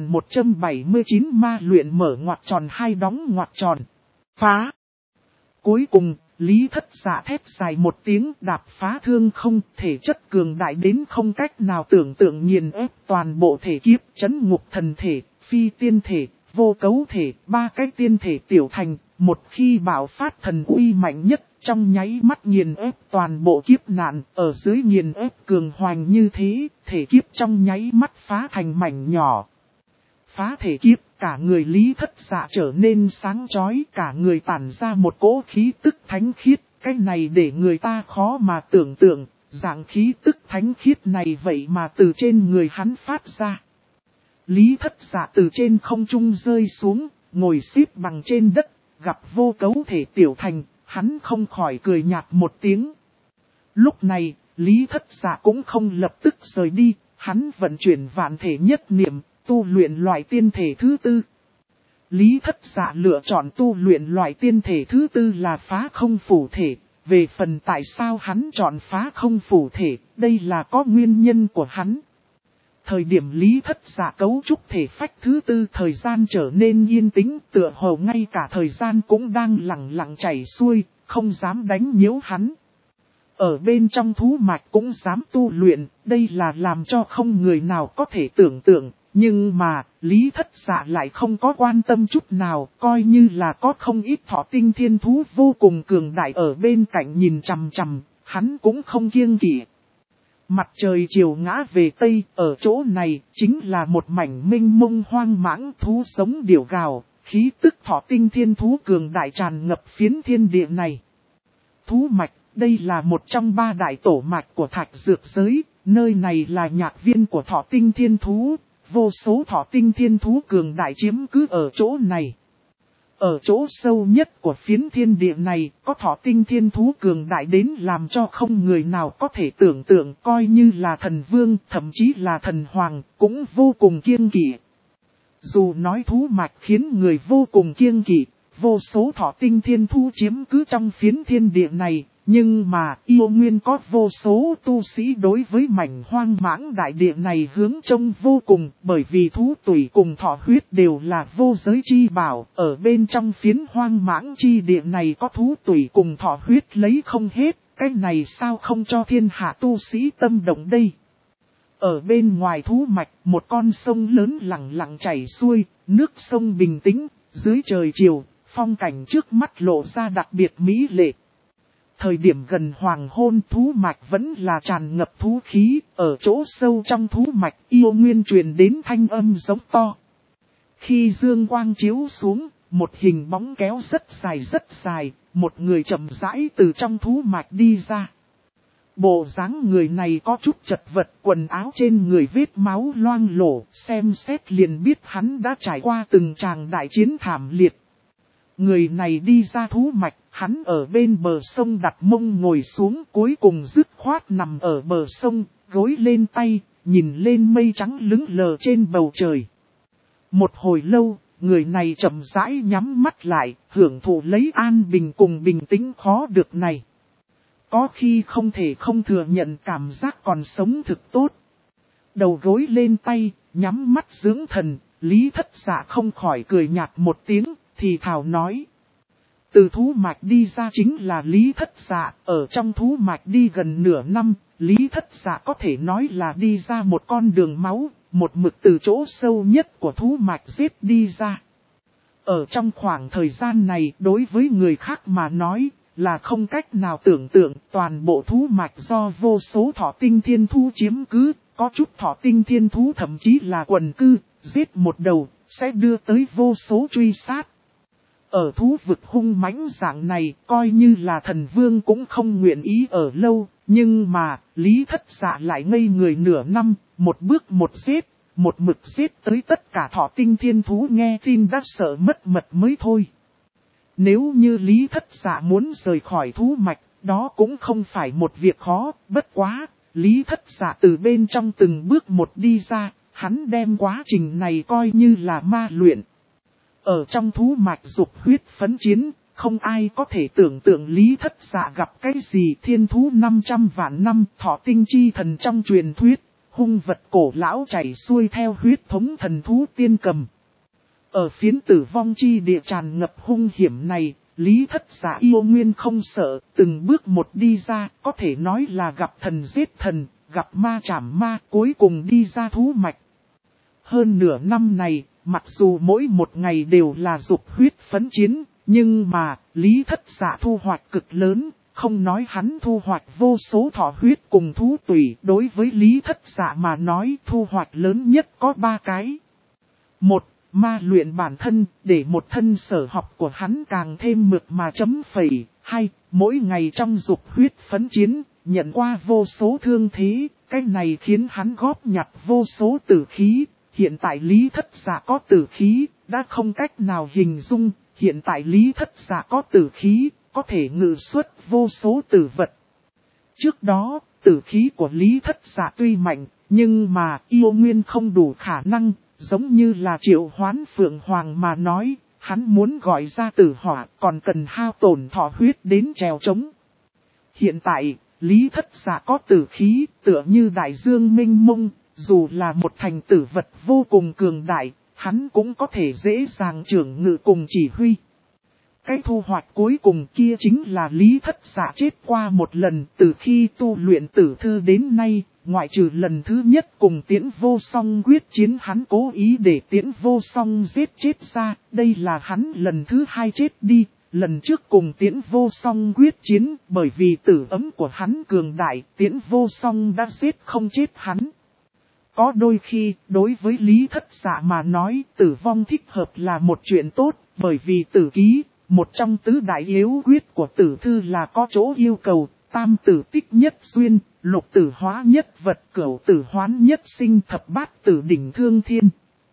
1179 ma luyện mở ngoặc tròn hai đóng ngoặc tròn. Phá. Cuối cùng, Lý Thất Dạ thét dài một tiếng, đạp phá thương không, thể chất cường đại đến không cách nào tưởng tượng, nghiền ép toàn bộ thể kiếp, chấn ngục thần thể, phi tiên thể, vô cấu thể, ba cái tiên thể tiểu thành. Một khi bạo phát thần uy mạnh nhất, trong nháy mắt nghiền ép toàn bộ kiếp nạn, ở dưới nghiền ép cường hoành như thế, thể kiếp trong nháy mắt phá thành mảnh nhỏ. Phá thể kiếp, cả người Lý Thất Dạ trở nên sáng chói, cả người tản ra một cỗ khí tức thánh khiết, cái này để người ta khó mà tưởng tượng, dạng khí tức thánh khiết này vậy mà từ trên người hắn phát ra. Lý Thất Dạ từ trên không trung rơi xuống, ngồi xếp bằng trên đất, gặp vô cấu thể tiểu thành, hắn không khỏi cười nhạt một tiếng. Lúc này, Lý Thất Dạ cũng không lập tức rời đi, hắn vận chuyển vạn thể nhất niệm, tu luyện loại tiên thể thứ tư. Lý Thất Dạ lựa chọn tu luyện loại tiên thể thứ tư là phá không phủ thể. Về phần tại sao hắn chọn phá không phủ thể, đây là có nguyên nhân của hắn. Thời điểm Lý Thất Dạ cấu trúc thể phách thứ tư, thời gian trở nên yên tĩnh, tựa hồ ngay cả thời gian cũng đang lặng lặng chảy xuôi, không dám đánh nhiễu hắn. Ở bên trong thú mạch cũng dám tu luyện, đây là làm cho không người nào có thể tưởng tượng. Nhưng mà, Lý Thất Dạ lại không có quan tâm chút nào, coi như là có không ít thọ tinh thiên thú vô cùng cường đại ở bên cạnh nhìn chằm chằm, hắn cũng không kiêng kỵ. Mặt trời chiều ngã về Tây, ở chỗ này, chính là một mảnh mênh mông hoang mãng, thú sống điểu gào, khí tức thọ tinh thiên thú cường đại tràn ngập phiến thiên địa này. Thú mạch, đây là một trong ba đại tổ mạch của thạch dược giới, nơi này là nhạc viên của thọ tinh thiên thú, vô số thọ tinh thiên thú cường đại chiếm cứ ở chỗ này. Ở chỗ sâu nhất của phiến thiên địa này, có thọ tinh thiên thú cường đại đến làm cho không người nào có thể tưởng tượng, coi như là thần vương, thậm chí là thần hoàng, cũng vô cùng kiêng kỵ. Dù nói thú mạch khiến người vô cùng kiêng kỵ, vô số thọ tinh thiên thú chiếm cứ trong phiến thiên địa này, nhưng mà yêu nguyên có vô số tu sĩ đối với mảnh hoang mãng đại địa này hướng trông vô cùng, bởi vì thú tủy cùng thọ huyết đều là vô giới chi bảo, ở bên trong phiến hoang mãng chi địa này có thú tủy cùng thọ huyết lấy không hết, cái này sao không cho thiên hạ tu sĩ tâm động đây. Ở bên ngoài thú mạch, một con sông lớn lặng lặng chảy xuôi, nước sông bình tĩnh, dưới trời chiều, phong cảnh trước mắt lộ ra đặc biệt mỹ lệ. Thời điểm gần hoàng hôn thú mạch vẫn là tràn ngập thú khí, ở chỗ sâu trong thú mạch yêu nguyên truyền đến thanh âm giống to. Khi dương quang chiếu xuống, một hình bóng kéo rất dài, một người chậm rãi từ trong thú mạch đi ra. Bộ dáng người này có chút chật vật, quần áo trên người vết máu loang lổ, xem xét liền biết hắn đã trải qua từng tràng đại chiến thảm liệt. Người này đi ra thú mạch, hắn ở bên bờ sông đặt mông ngồi xuống, cuối cùng dứt khoát nằm ở bờ sông, gối lên tay, nhìn lên mây trắng lững lờ trên bầu trời. Một hồi lâu, người này chậm rãi nhắm mắt lại, hưởng thụ lấy an bình cùng bình tĩnh khó được này. Có khi không thể không thừa nhận cảm giác còn sống thực tốt. Đầu gối lên tay, nhắm mắt dưỡng thần, Lý Thất Dạ không khỏi cười nhạt một tiếng, thì thào nói. Từ thú mạch đi ra chính là Lý Thất Dạ, ở trong thú mạch đi gần nửa năm, Lý Thất Dạ có thể nói là đi ra một con đường máu, một mực từ chỗ sâu nhất của thú mạch giết đi ra. Ở trong khoảng thời gian này, đối với người khác mà nói, là không cách nào tưởng tượng toàn bộ thú mạch do vô số thỏ tinh thiên thú chiếm cứ, có chút thỏ tinh thiên thú thậm chí là quần cư, giết một đầu, sẽ đưa tới vô số truy sát. Ở thú vực hung mãnh dạng này, coi như là thần vương cũng không nguyện ý ở lâu, nhưng mà, Lý Thất Dạ lại ngây người nửa năm, một bước một giết, một mực giết tới tất cả thỏ tinh thiên thú nghe tin đã sợ mất mật mới thôi. Nếu như Lý Thất Dạ muốn rời khỏi thú mạch, đó cũng không phải một việc khó, bất quá, Lý Thất Dạ từ bên trong từng bước một đi ra, hắn đem quá trình này coi như là ma luyện. Ở trong thú mạch dục huyết phấn chiến, không ai có thể tưởng tượng Lý Thất Dạ gặp cái gì thiên thú 500 vạn năm thỏ tinh chi thần trong truyền thuyết, hung vật cổ lão chảy xuôi theo huyết thống thần thú tiên cầm. Ở phiến tử vong chi địa tràn ngập hung hiểm này, Lý Thất Dạ yêu nguyên không sợ, từng bước một đi ra, có thể nói là gặp thần giết thần, gặp ma chảm ma, cuối cùng đi ra thú mạch. Hơn nửa năm này, mặc dù mỗi một ngày đều là dục huyết phấn chiến, nhưng mà, Lý Thất Dạ thu hoạch cực lớn, không nói hắn thu hoạch vô số thỏ huyết cùng thú tủy, đối với Lý Thất Dạ mà nói thu hoạch lớn nhất có 3 cái. 1. Ma luyện bản thân, để một thân sở học của hắn càng thêm mượt mà chấm phẩy. 2. Mỗi ngày trong dục huyết phấn chiến, nhận qua vô số thương thế, cái này khiến hắn góp nhặt vô số tử khí. Hiện tại Lý Thất Dạ có tử khí, đã không cách nào hình dung, hiện tại Lý Thất Dạ có tử khí, có thể ngự xuất vô số tử vật. Trước đó, tử khí của Lý Thất Dạ tuy mạnh, nhưng mà yêu nguyên không đủ khả năng, giống như là triệu hoán phượng hoàng mà nói, hắn muốn gọi ra tử hỏa còn cần hao tổn thọ huyết đến trèo trống. Hiện tại, Lý Thất Dạ có tử khí, tựa như đại dương mênh mông, dù là một thành tử vật vô cùng cường đại, hắn cũng có thể dễ dàng trưởng ngự cùng chỉ huy. Cái thu hoạch cuối cùng kia chính là Lý Thất Dạ chết qua một lần từ khi tu luyện tử thư đến nay, ngoại trừ lần thứ nhất cùng Tiễn Vô Song quyết chiến hắn cố ý để Tiễn Vô Song giết chết ra, đây là hắn lần thứ 2 chết đi, lần trước cùng Tiễn Vô Song quyết chiến bởi vì tử ấm của hắn cường đại, Tiễn Vô Song đã giết không chết hắn. Có đôi khi, đối với Lý Thất Dạ mà nói, tử vong thích hợp là một chuyện tốt, bởi vì tử ký, một trong tứ đại yếu quyết của tử thư là có chỗ yêu cầu, tam tử tích nhất duyên, lục tử hóa nhất vật, cửu tử hoán nhất sinh, thập bát tử đỉnh thương thiên.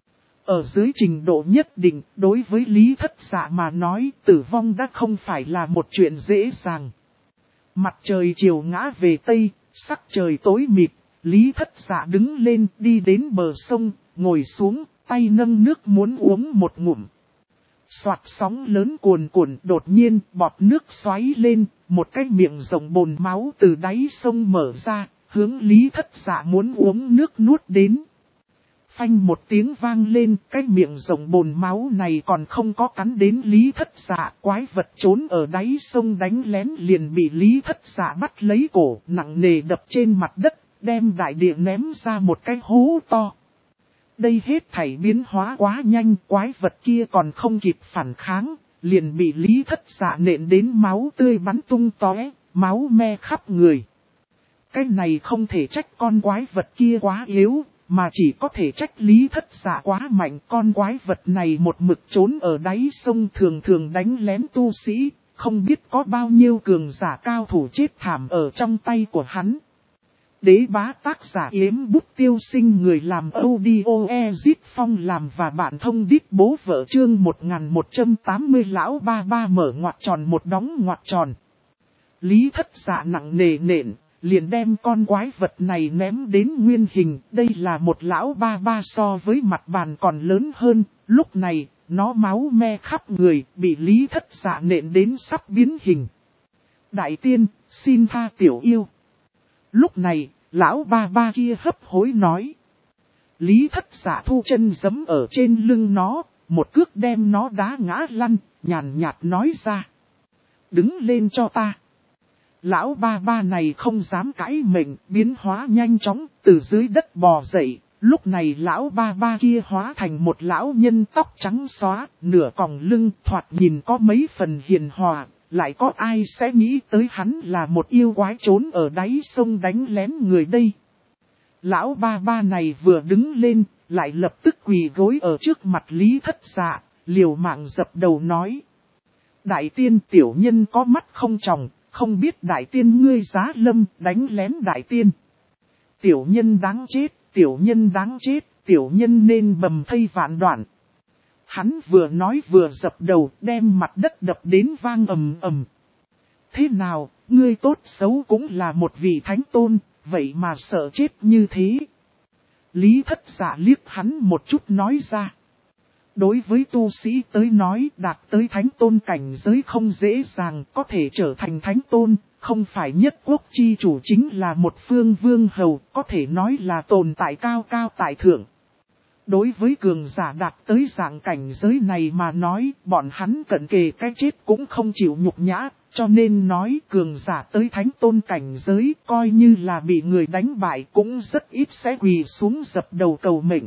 Ở dưới trình độ nhất định, đối với Lý Thất Dạ mà nói, tử vong đã không phải là một chuyện dễ dàng. Mặt trời chiều ngã về Tây, sắc trời tối mịt. Lý Thất Dạ đứng lên đi đến bờ sông, ngồi xuống, tay nâng nước muốn uống một ngụm. Soạt sóng lớn cuồn cuộn đột nhiên bọt nước xoáy lên, một cái miệng rộng bồn máu từ đáy sông mở ra, hướng Lý Thất Dạ muốn uống nước nuốt đến. Phanh một tiếng vang lên, cái miệng rộng bồn máu này còn không có cắn đến Lý Thất Dạ, quái vật trốn ở đáy sông đánh lén liền bị Lý Thất Dạ bắt lấy cổ, nặng nề đập trên mặt đất. đem đại địa ném ra một cái hố to. Đây hết thảy biến hóa quá nhanh, quái vật kia còn không kịp phản kháng, liền bị Lý Thất Dạ nện đến máu tươi bắn tung tóe, máu me khắp người. Cái này không thể trách con quái vật kia quá yếu, mà chỉ có thể trách Lý Thất Dạ quá mạnh. Con quái vật này một mực trốn ở đáy sông thường thường đánh lén tu sĩ, không biết có bao nhiêu cường giả cao thủ chết thảm ở trong tay của hắn. Đế bá tác giả Yếm Bút Tiêu Sinh, người làm audio Ezit Phong làm và bạn thông đít bố vợ, chương 1180 lão ba ba mở ngoặc tròn một đóng ngoặc tròn. Lý Thất Dạ nặng nề nện, liền đem con quái vật này ném đến nguyên hình. Đây là một lão ba ba so với mặt bàn còn lớn hơn, lúc này nó máu me khắp người, bị Lý Thất Dạ nện đến sắp biến hình. Đại tiên, xin tha tiểu yêu. Lúc này, lão ba ba kia hấp hối nói. Lý Thất Dạ thu chân giẫm ở trên lưng nó, một cước đem nó đá ngã lăn, nhàn nhạt nói ra. Đứng lên cho ta. Lão ba ba này không dám cãi mệnh, biến hóa nhanh chóng, từ dưới đất bò dậy. Lúc này lão ba ba kia hóa thành một lão nhân tóc trắng xóa, nửa còng lưng, thoạt nhìn có mấy phần hiền hòa. Lại có ai sẽ nghĩ tới hắn là một yêu quái trốn ở đáy sông đánh lén người đây. Lão ba ba này vừa đứng lên, lại lập tức quỳ gối ở trước mặt Lý Thất Dạ, liều mạng dập đầu nói. Đại tiên, tiểu nhân có mắt không tròng, không biết đại tiên ngươi giá lâm đánh lén đại tiên. Tiểu nhân đáng chết, tiểu nhân đáng chết, tiểu nhân nên bầm thây vạn đoạn. Hắn vừa nói vừa dập đầu, đem mặt đất đập đến vang ầm ầm. Thế nào, ngươi tốt xấu cũng là một vị thánh tôn, vậy mà sợ chết như thế. Lý Thất Dạ liếc hắn một chút nói ra. Đối với tu sĩ tới nói, đạt tới thánh tôn cảnh giới không dễ dàng, có thể trở thành thánh tôn, không phải nhất quốc chi chủ chính là một phương vương hầu, có thể nói là tồn tại cao cao tại thượng. Đối với cường giả đạt tới dạng cảnh giới này mà nói, bọn hắn cận kề cái chết cũng không chịu nhục nhã, cho nên nói cường giả tới thánh tôn cảnh giới, coi như là bị người đánh bại cũng rất ít sẽ quỳ xuống dập đầu cầu mệnh.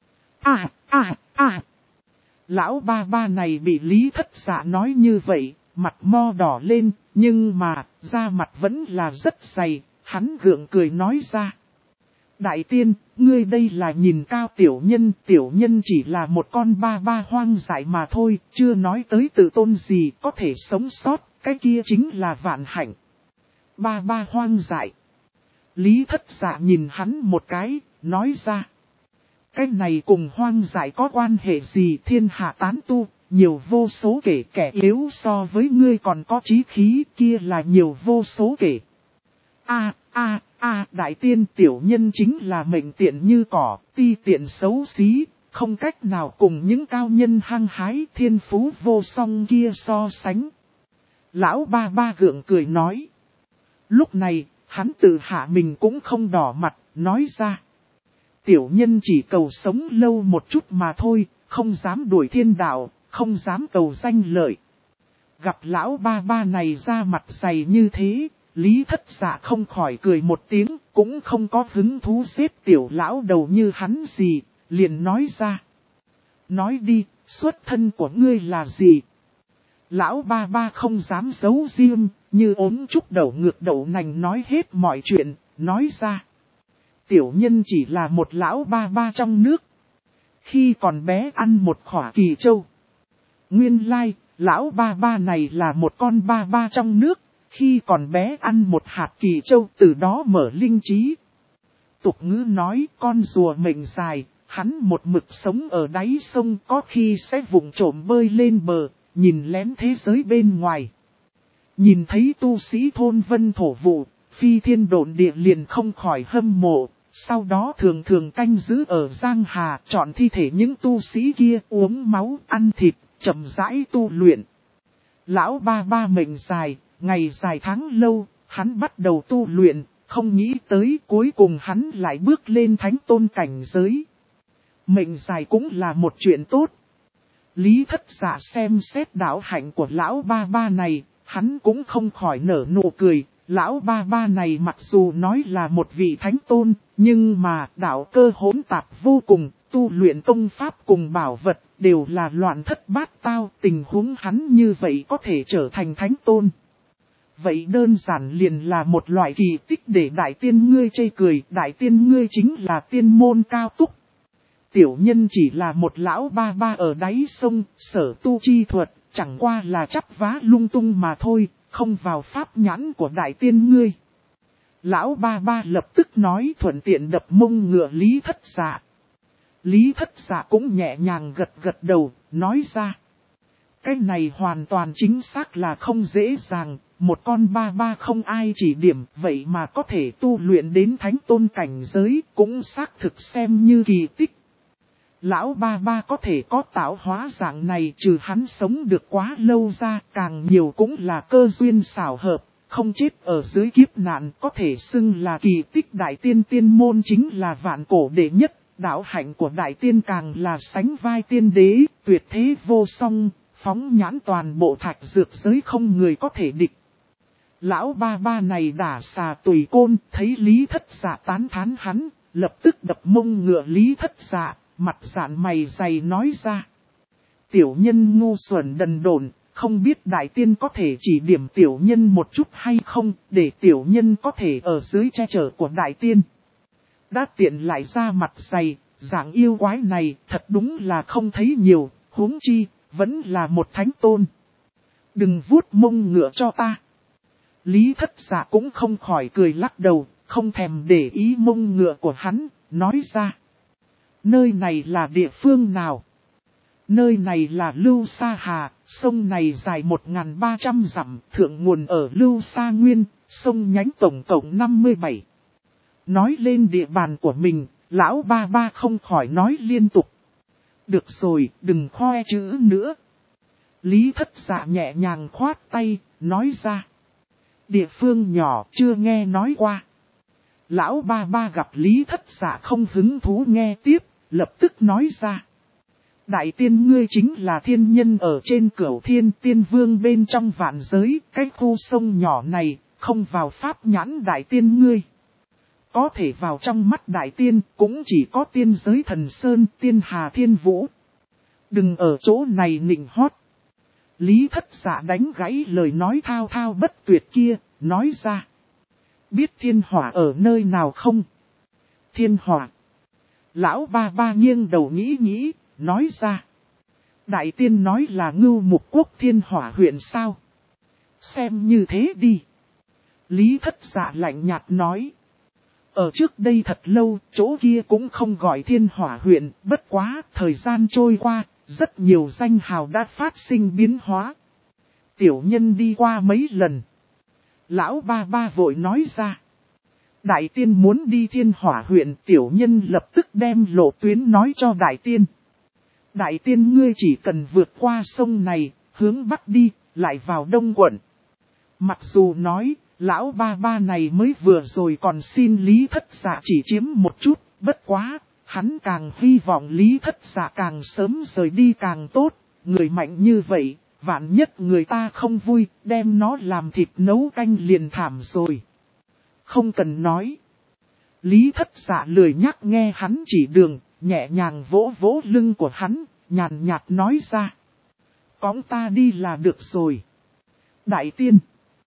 Lão ba ba này bị Lý Thất Dạ nói như vậy, mặt mo đỏ lên, nhưng mà, da mặt vẫn là rất dày, hắn gượng cười nói ra. Đại tiên, ngươi đây là nhìn cao tiểu nhân chỉ là một con ba ba hoang dại mà thôi, chưa nói tới tự tôn gì có thể sống sót, cái kia chính là vạn hạnh. Ba ba hoang dại. Lý Thất Dạ nhìn hắn một cái, nói ra. Cái này cùng hoang dại có quan hệ gì, thiên hạ tán tu, nhiều vô số kể, kẻ yếu so với ngươi còn có chí khí, kia là nhiều vô số kể. Đại tiên, tiểu nhân chính là mệnh tiện như cỏ, ti tiện xấu xí, không cách nào cùng những cao nhân hăng hái thiên phú vô song kia so sánh. Lão ba ba gượng cười nói. Lúc này, hắn tự hạ mình cũng không đỏ mặt, nói ra. Tiểu nhân chỉ cầu sống lâu một chút mà thôi, không dám đuổi thiên đạo, không dám cầu danh lợi. Gặp lão ba ba này ra mặt dày như thế, Lý Thất Dạ không khỏi cười một tiếng, cũng không có hứng thú xếp tiểu lão đầu như hắn gì, liền nói ra. Nói đi, xuất thân của ngươi là gì? Lão ba ba không dám giấu riêng, như ốm trúc đầu ngược đầu nành nói hết mọi chuyện, nói ra. Tiểu nhân chỉ là một lão ba ba trong nước. Khi còn bé ăn một khỏa kỳ châu. Nguyên lai, lão ba ba này là một con ba ba trong nước. Khi còn bé ăn một hạt kỳ châu, từ đó mở linh trí. Tục ngữ nói con rùa mệnh dài, hắn một mực sống ở đáy sông, có khi sẽ vụng trộm bơi lên bờ, nhìn lén thế giới bên ngoài. Nhìn thấy tu sĩ thôn vân thổ vụ, phi thiên độn địa liền không khỏi hâm mộ. Sau đó thường thường canh giữ ở Giang Hà, chọn thi thể những tu sĩ kia uống máu, ăn thịt, chậm rãi tu luyện. Lão ba ba mệnh dài, ngày dài tháng lâu, hắn bắt đầu tu luyện, không nghĩ tới cuối cùng hắn lại bước lên thánh tôn cảnh giới. Mệnh dài cũng là một chuyện tốt. Lý Thất Dạ xem xét đạo hạnh của lão ba ba này, hắn cũng không khỏi nở nụ cười, Lão ba ba này mặc dù nói là một vị thánh tôn, nhưng mà đạo cơ hỗn tạp vô cùng, tu luyện công pháp cùng bảo vật đều là loạn thất bát tao, tình huống hắn như vậy có thể trở thành thánh tôn. Vậy đơn giản liền là một loại kỳ tích để đại tiên ngươi chê cười, đại tiên ngươi chính là tiên môn cao túc. Tiểu nhân chỉ là một lão ba ba ở đáy sông, sở tu chi thuật, chẳng qua là chắp vá lung tung mà thôi, không vào pháp nhãn của đại tiên ngươi. Lão ba ba lập tức nói thuận tiện đập mông ngựa Lý Thất Dạ. Lý Thất Dạ cũng nhẹ nhàng gật gật đầu, nói ra. Cái này hoàn toàn chính xác là không dễ dàng, một con ba ba không ai chỉ điểm, vậy mà có thể tu luyện đến thánh tôn cảnh giới, cũng xác thực xem như kỳ tích. Lão ba ba có thể có tạo hóa dạng này trừ hắn sống được quá lâu ra, càng nhiều cũng là cơ duyên xảo hợp, không chết ở dưới kiếp nạn, có thể xưng là kỳ tích. Đại tiên tiên môn chính là vạn cổ đệ nhất, đạo hạnh của đại tiên càng là sánh vai tiên đế, tuyệt thế vô song, phóng nhãn toàn bộ thạch dược giới không người có thể địch. Lão ba ba này đả xà tùy côn, thấy Lý Thất Dạ tán thán hắn, lập tức đập mông ngựa Lý Thất Dạ, mặt dạn mày dày nói ra. Tiểu nhân ngu xuẩn đần độn, không biết đại tiên có thể chỉ điểm tiểu nhân một chút hay không, để tiểu nhân có thể ở dưới che chở của đại tiên. Đã tiện lại ra mặt dày, dạng yêu quái này thật đúng là không thấy nhiều, huống chi, vẫn là một thánh tôn. Đừng vuốt mông ngựa cho ta. Lý Thất Dạ cũng không khỏi cười lắc đầu, không thèm để ý mông ngựa của hắn, nói ra. Nơi này là địa phương nào? Nơi này là Lưu Sa Hà, sông này dài 1.300 dặm, thượng nguồn ở Lưu Sa Nguyên, sông nhánh tổng cộng 57. Nói lên địa bàn của mình, lão ba ba không khỏi nói liên tục. Được rồi, đừng khoe chữ nữa. Lý Thất Dạ nhẹ nhàng khoát tay, nói ra. Địa phương nhỏ chưa nghe nói qua. Lão ba ba gặp Lý Thất Dạ không hứng thú nghe tiếp, lập tức nói ra. Đại tiên ngươi chính là thiên nhân ở trên cửu thiên tiên vương bên trong vạn giới, cái khu sông nhỏ này, không vào pháp nhãn đại tiên ngươi. Có thể vào trong mắt đại tiên, cũng chỉ có tiên giới thần sơn, tiên hà thiên vũ. Đừng ở chỗ này nịnh hót. Lý Thất Dạ đánh gãy lời nói thao thao bất tuyệt kia, nói ra. Biết thiên hỏa ở nơi nào không? Thiên hỏa. Lão ba ba nghiêng đầu nghĩ nghĩ, nói ra. Đại tiên nói là Ngưu Mục Quốc Thiên Hỏa huyện sao? Xem như thế đi. Lý Thất Dạ lạnh nhạt nói. Ở trước đây thật lâu, chỗ kia cũng không gọi Thiên Hỏa huyện, bất quá, thời gian trôi qua, rất nhiều danh hào đã phát sinh biến hóa. Tiểu nhân đi qua mấy lần. Lão ba ba vội nói ra. Đại tiên muốn đi Thiên Hỏa huyện, tiểu nhân lập tức đem lộ tuyến nói cho đại tiên. Đại tiên ngươi chỉ cần vượt qua sông này, hướng bắc đi, lại vào đông quận. Mặc dù nói, lão ba ba này mới vừa rồi còn xin Lý Thất Dạ chỉ chiếm một chút, bất quá, hắn càng hy vọng Lý Thất Dạ càng sớm rời đi càng tốt, người mạnh như vậy, vạn nhất người ta không vui, đem nó làm thịt nấu canh liền thảm rồi. Không cần nói. Lý Thất Dạ lười nhắc nghe hắn chỉ đường, nhẹ nhàng vỗ vỗ lưng của hắn, nhàn nhạt nói ra. Cõng ta đi là được rồi. Đại tiên.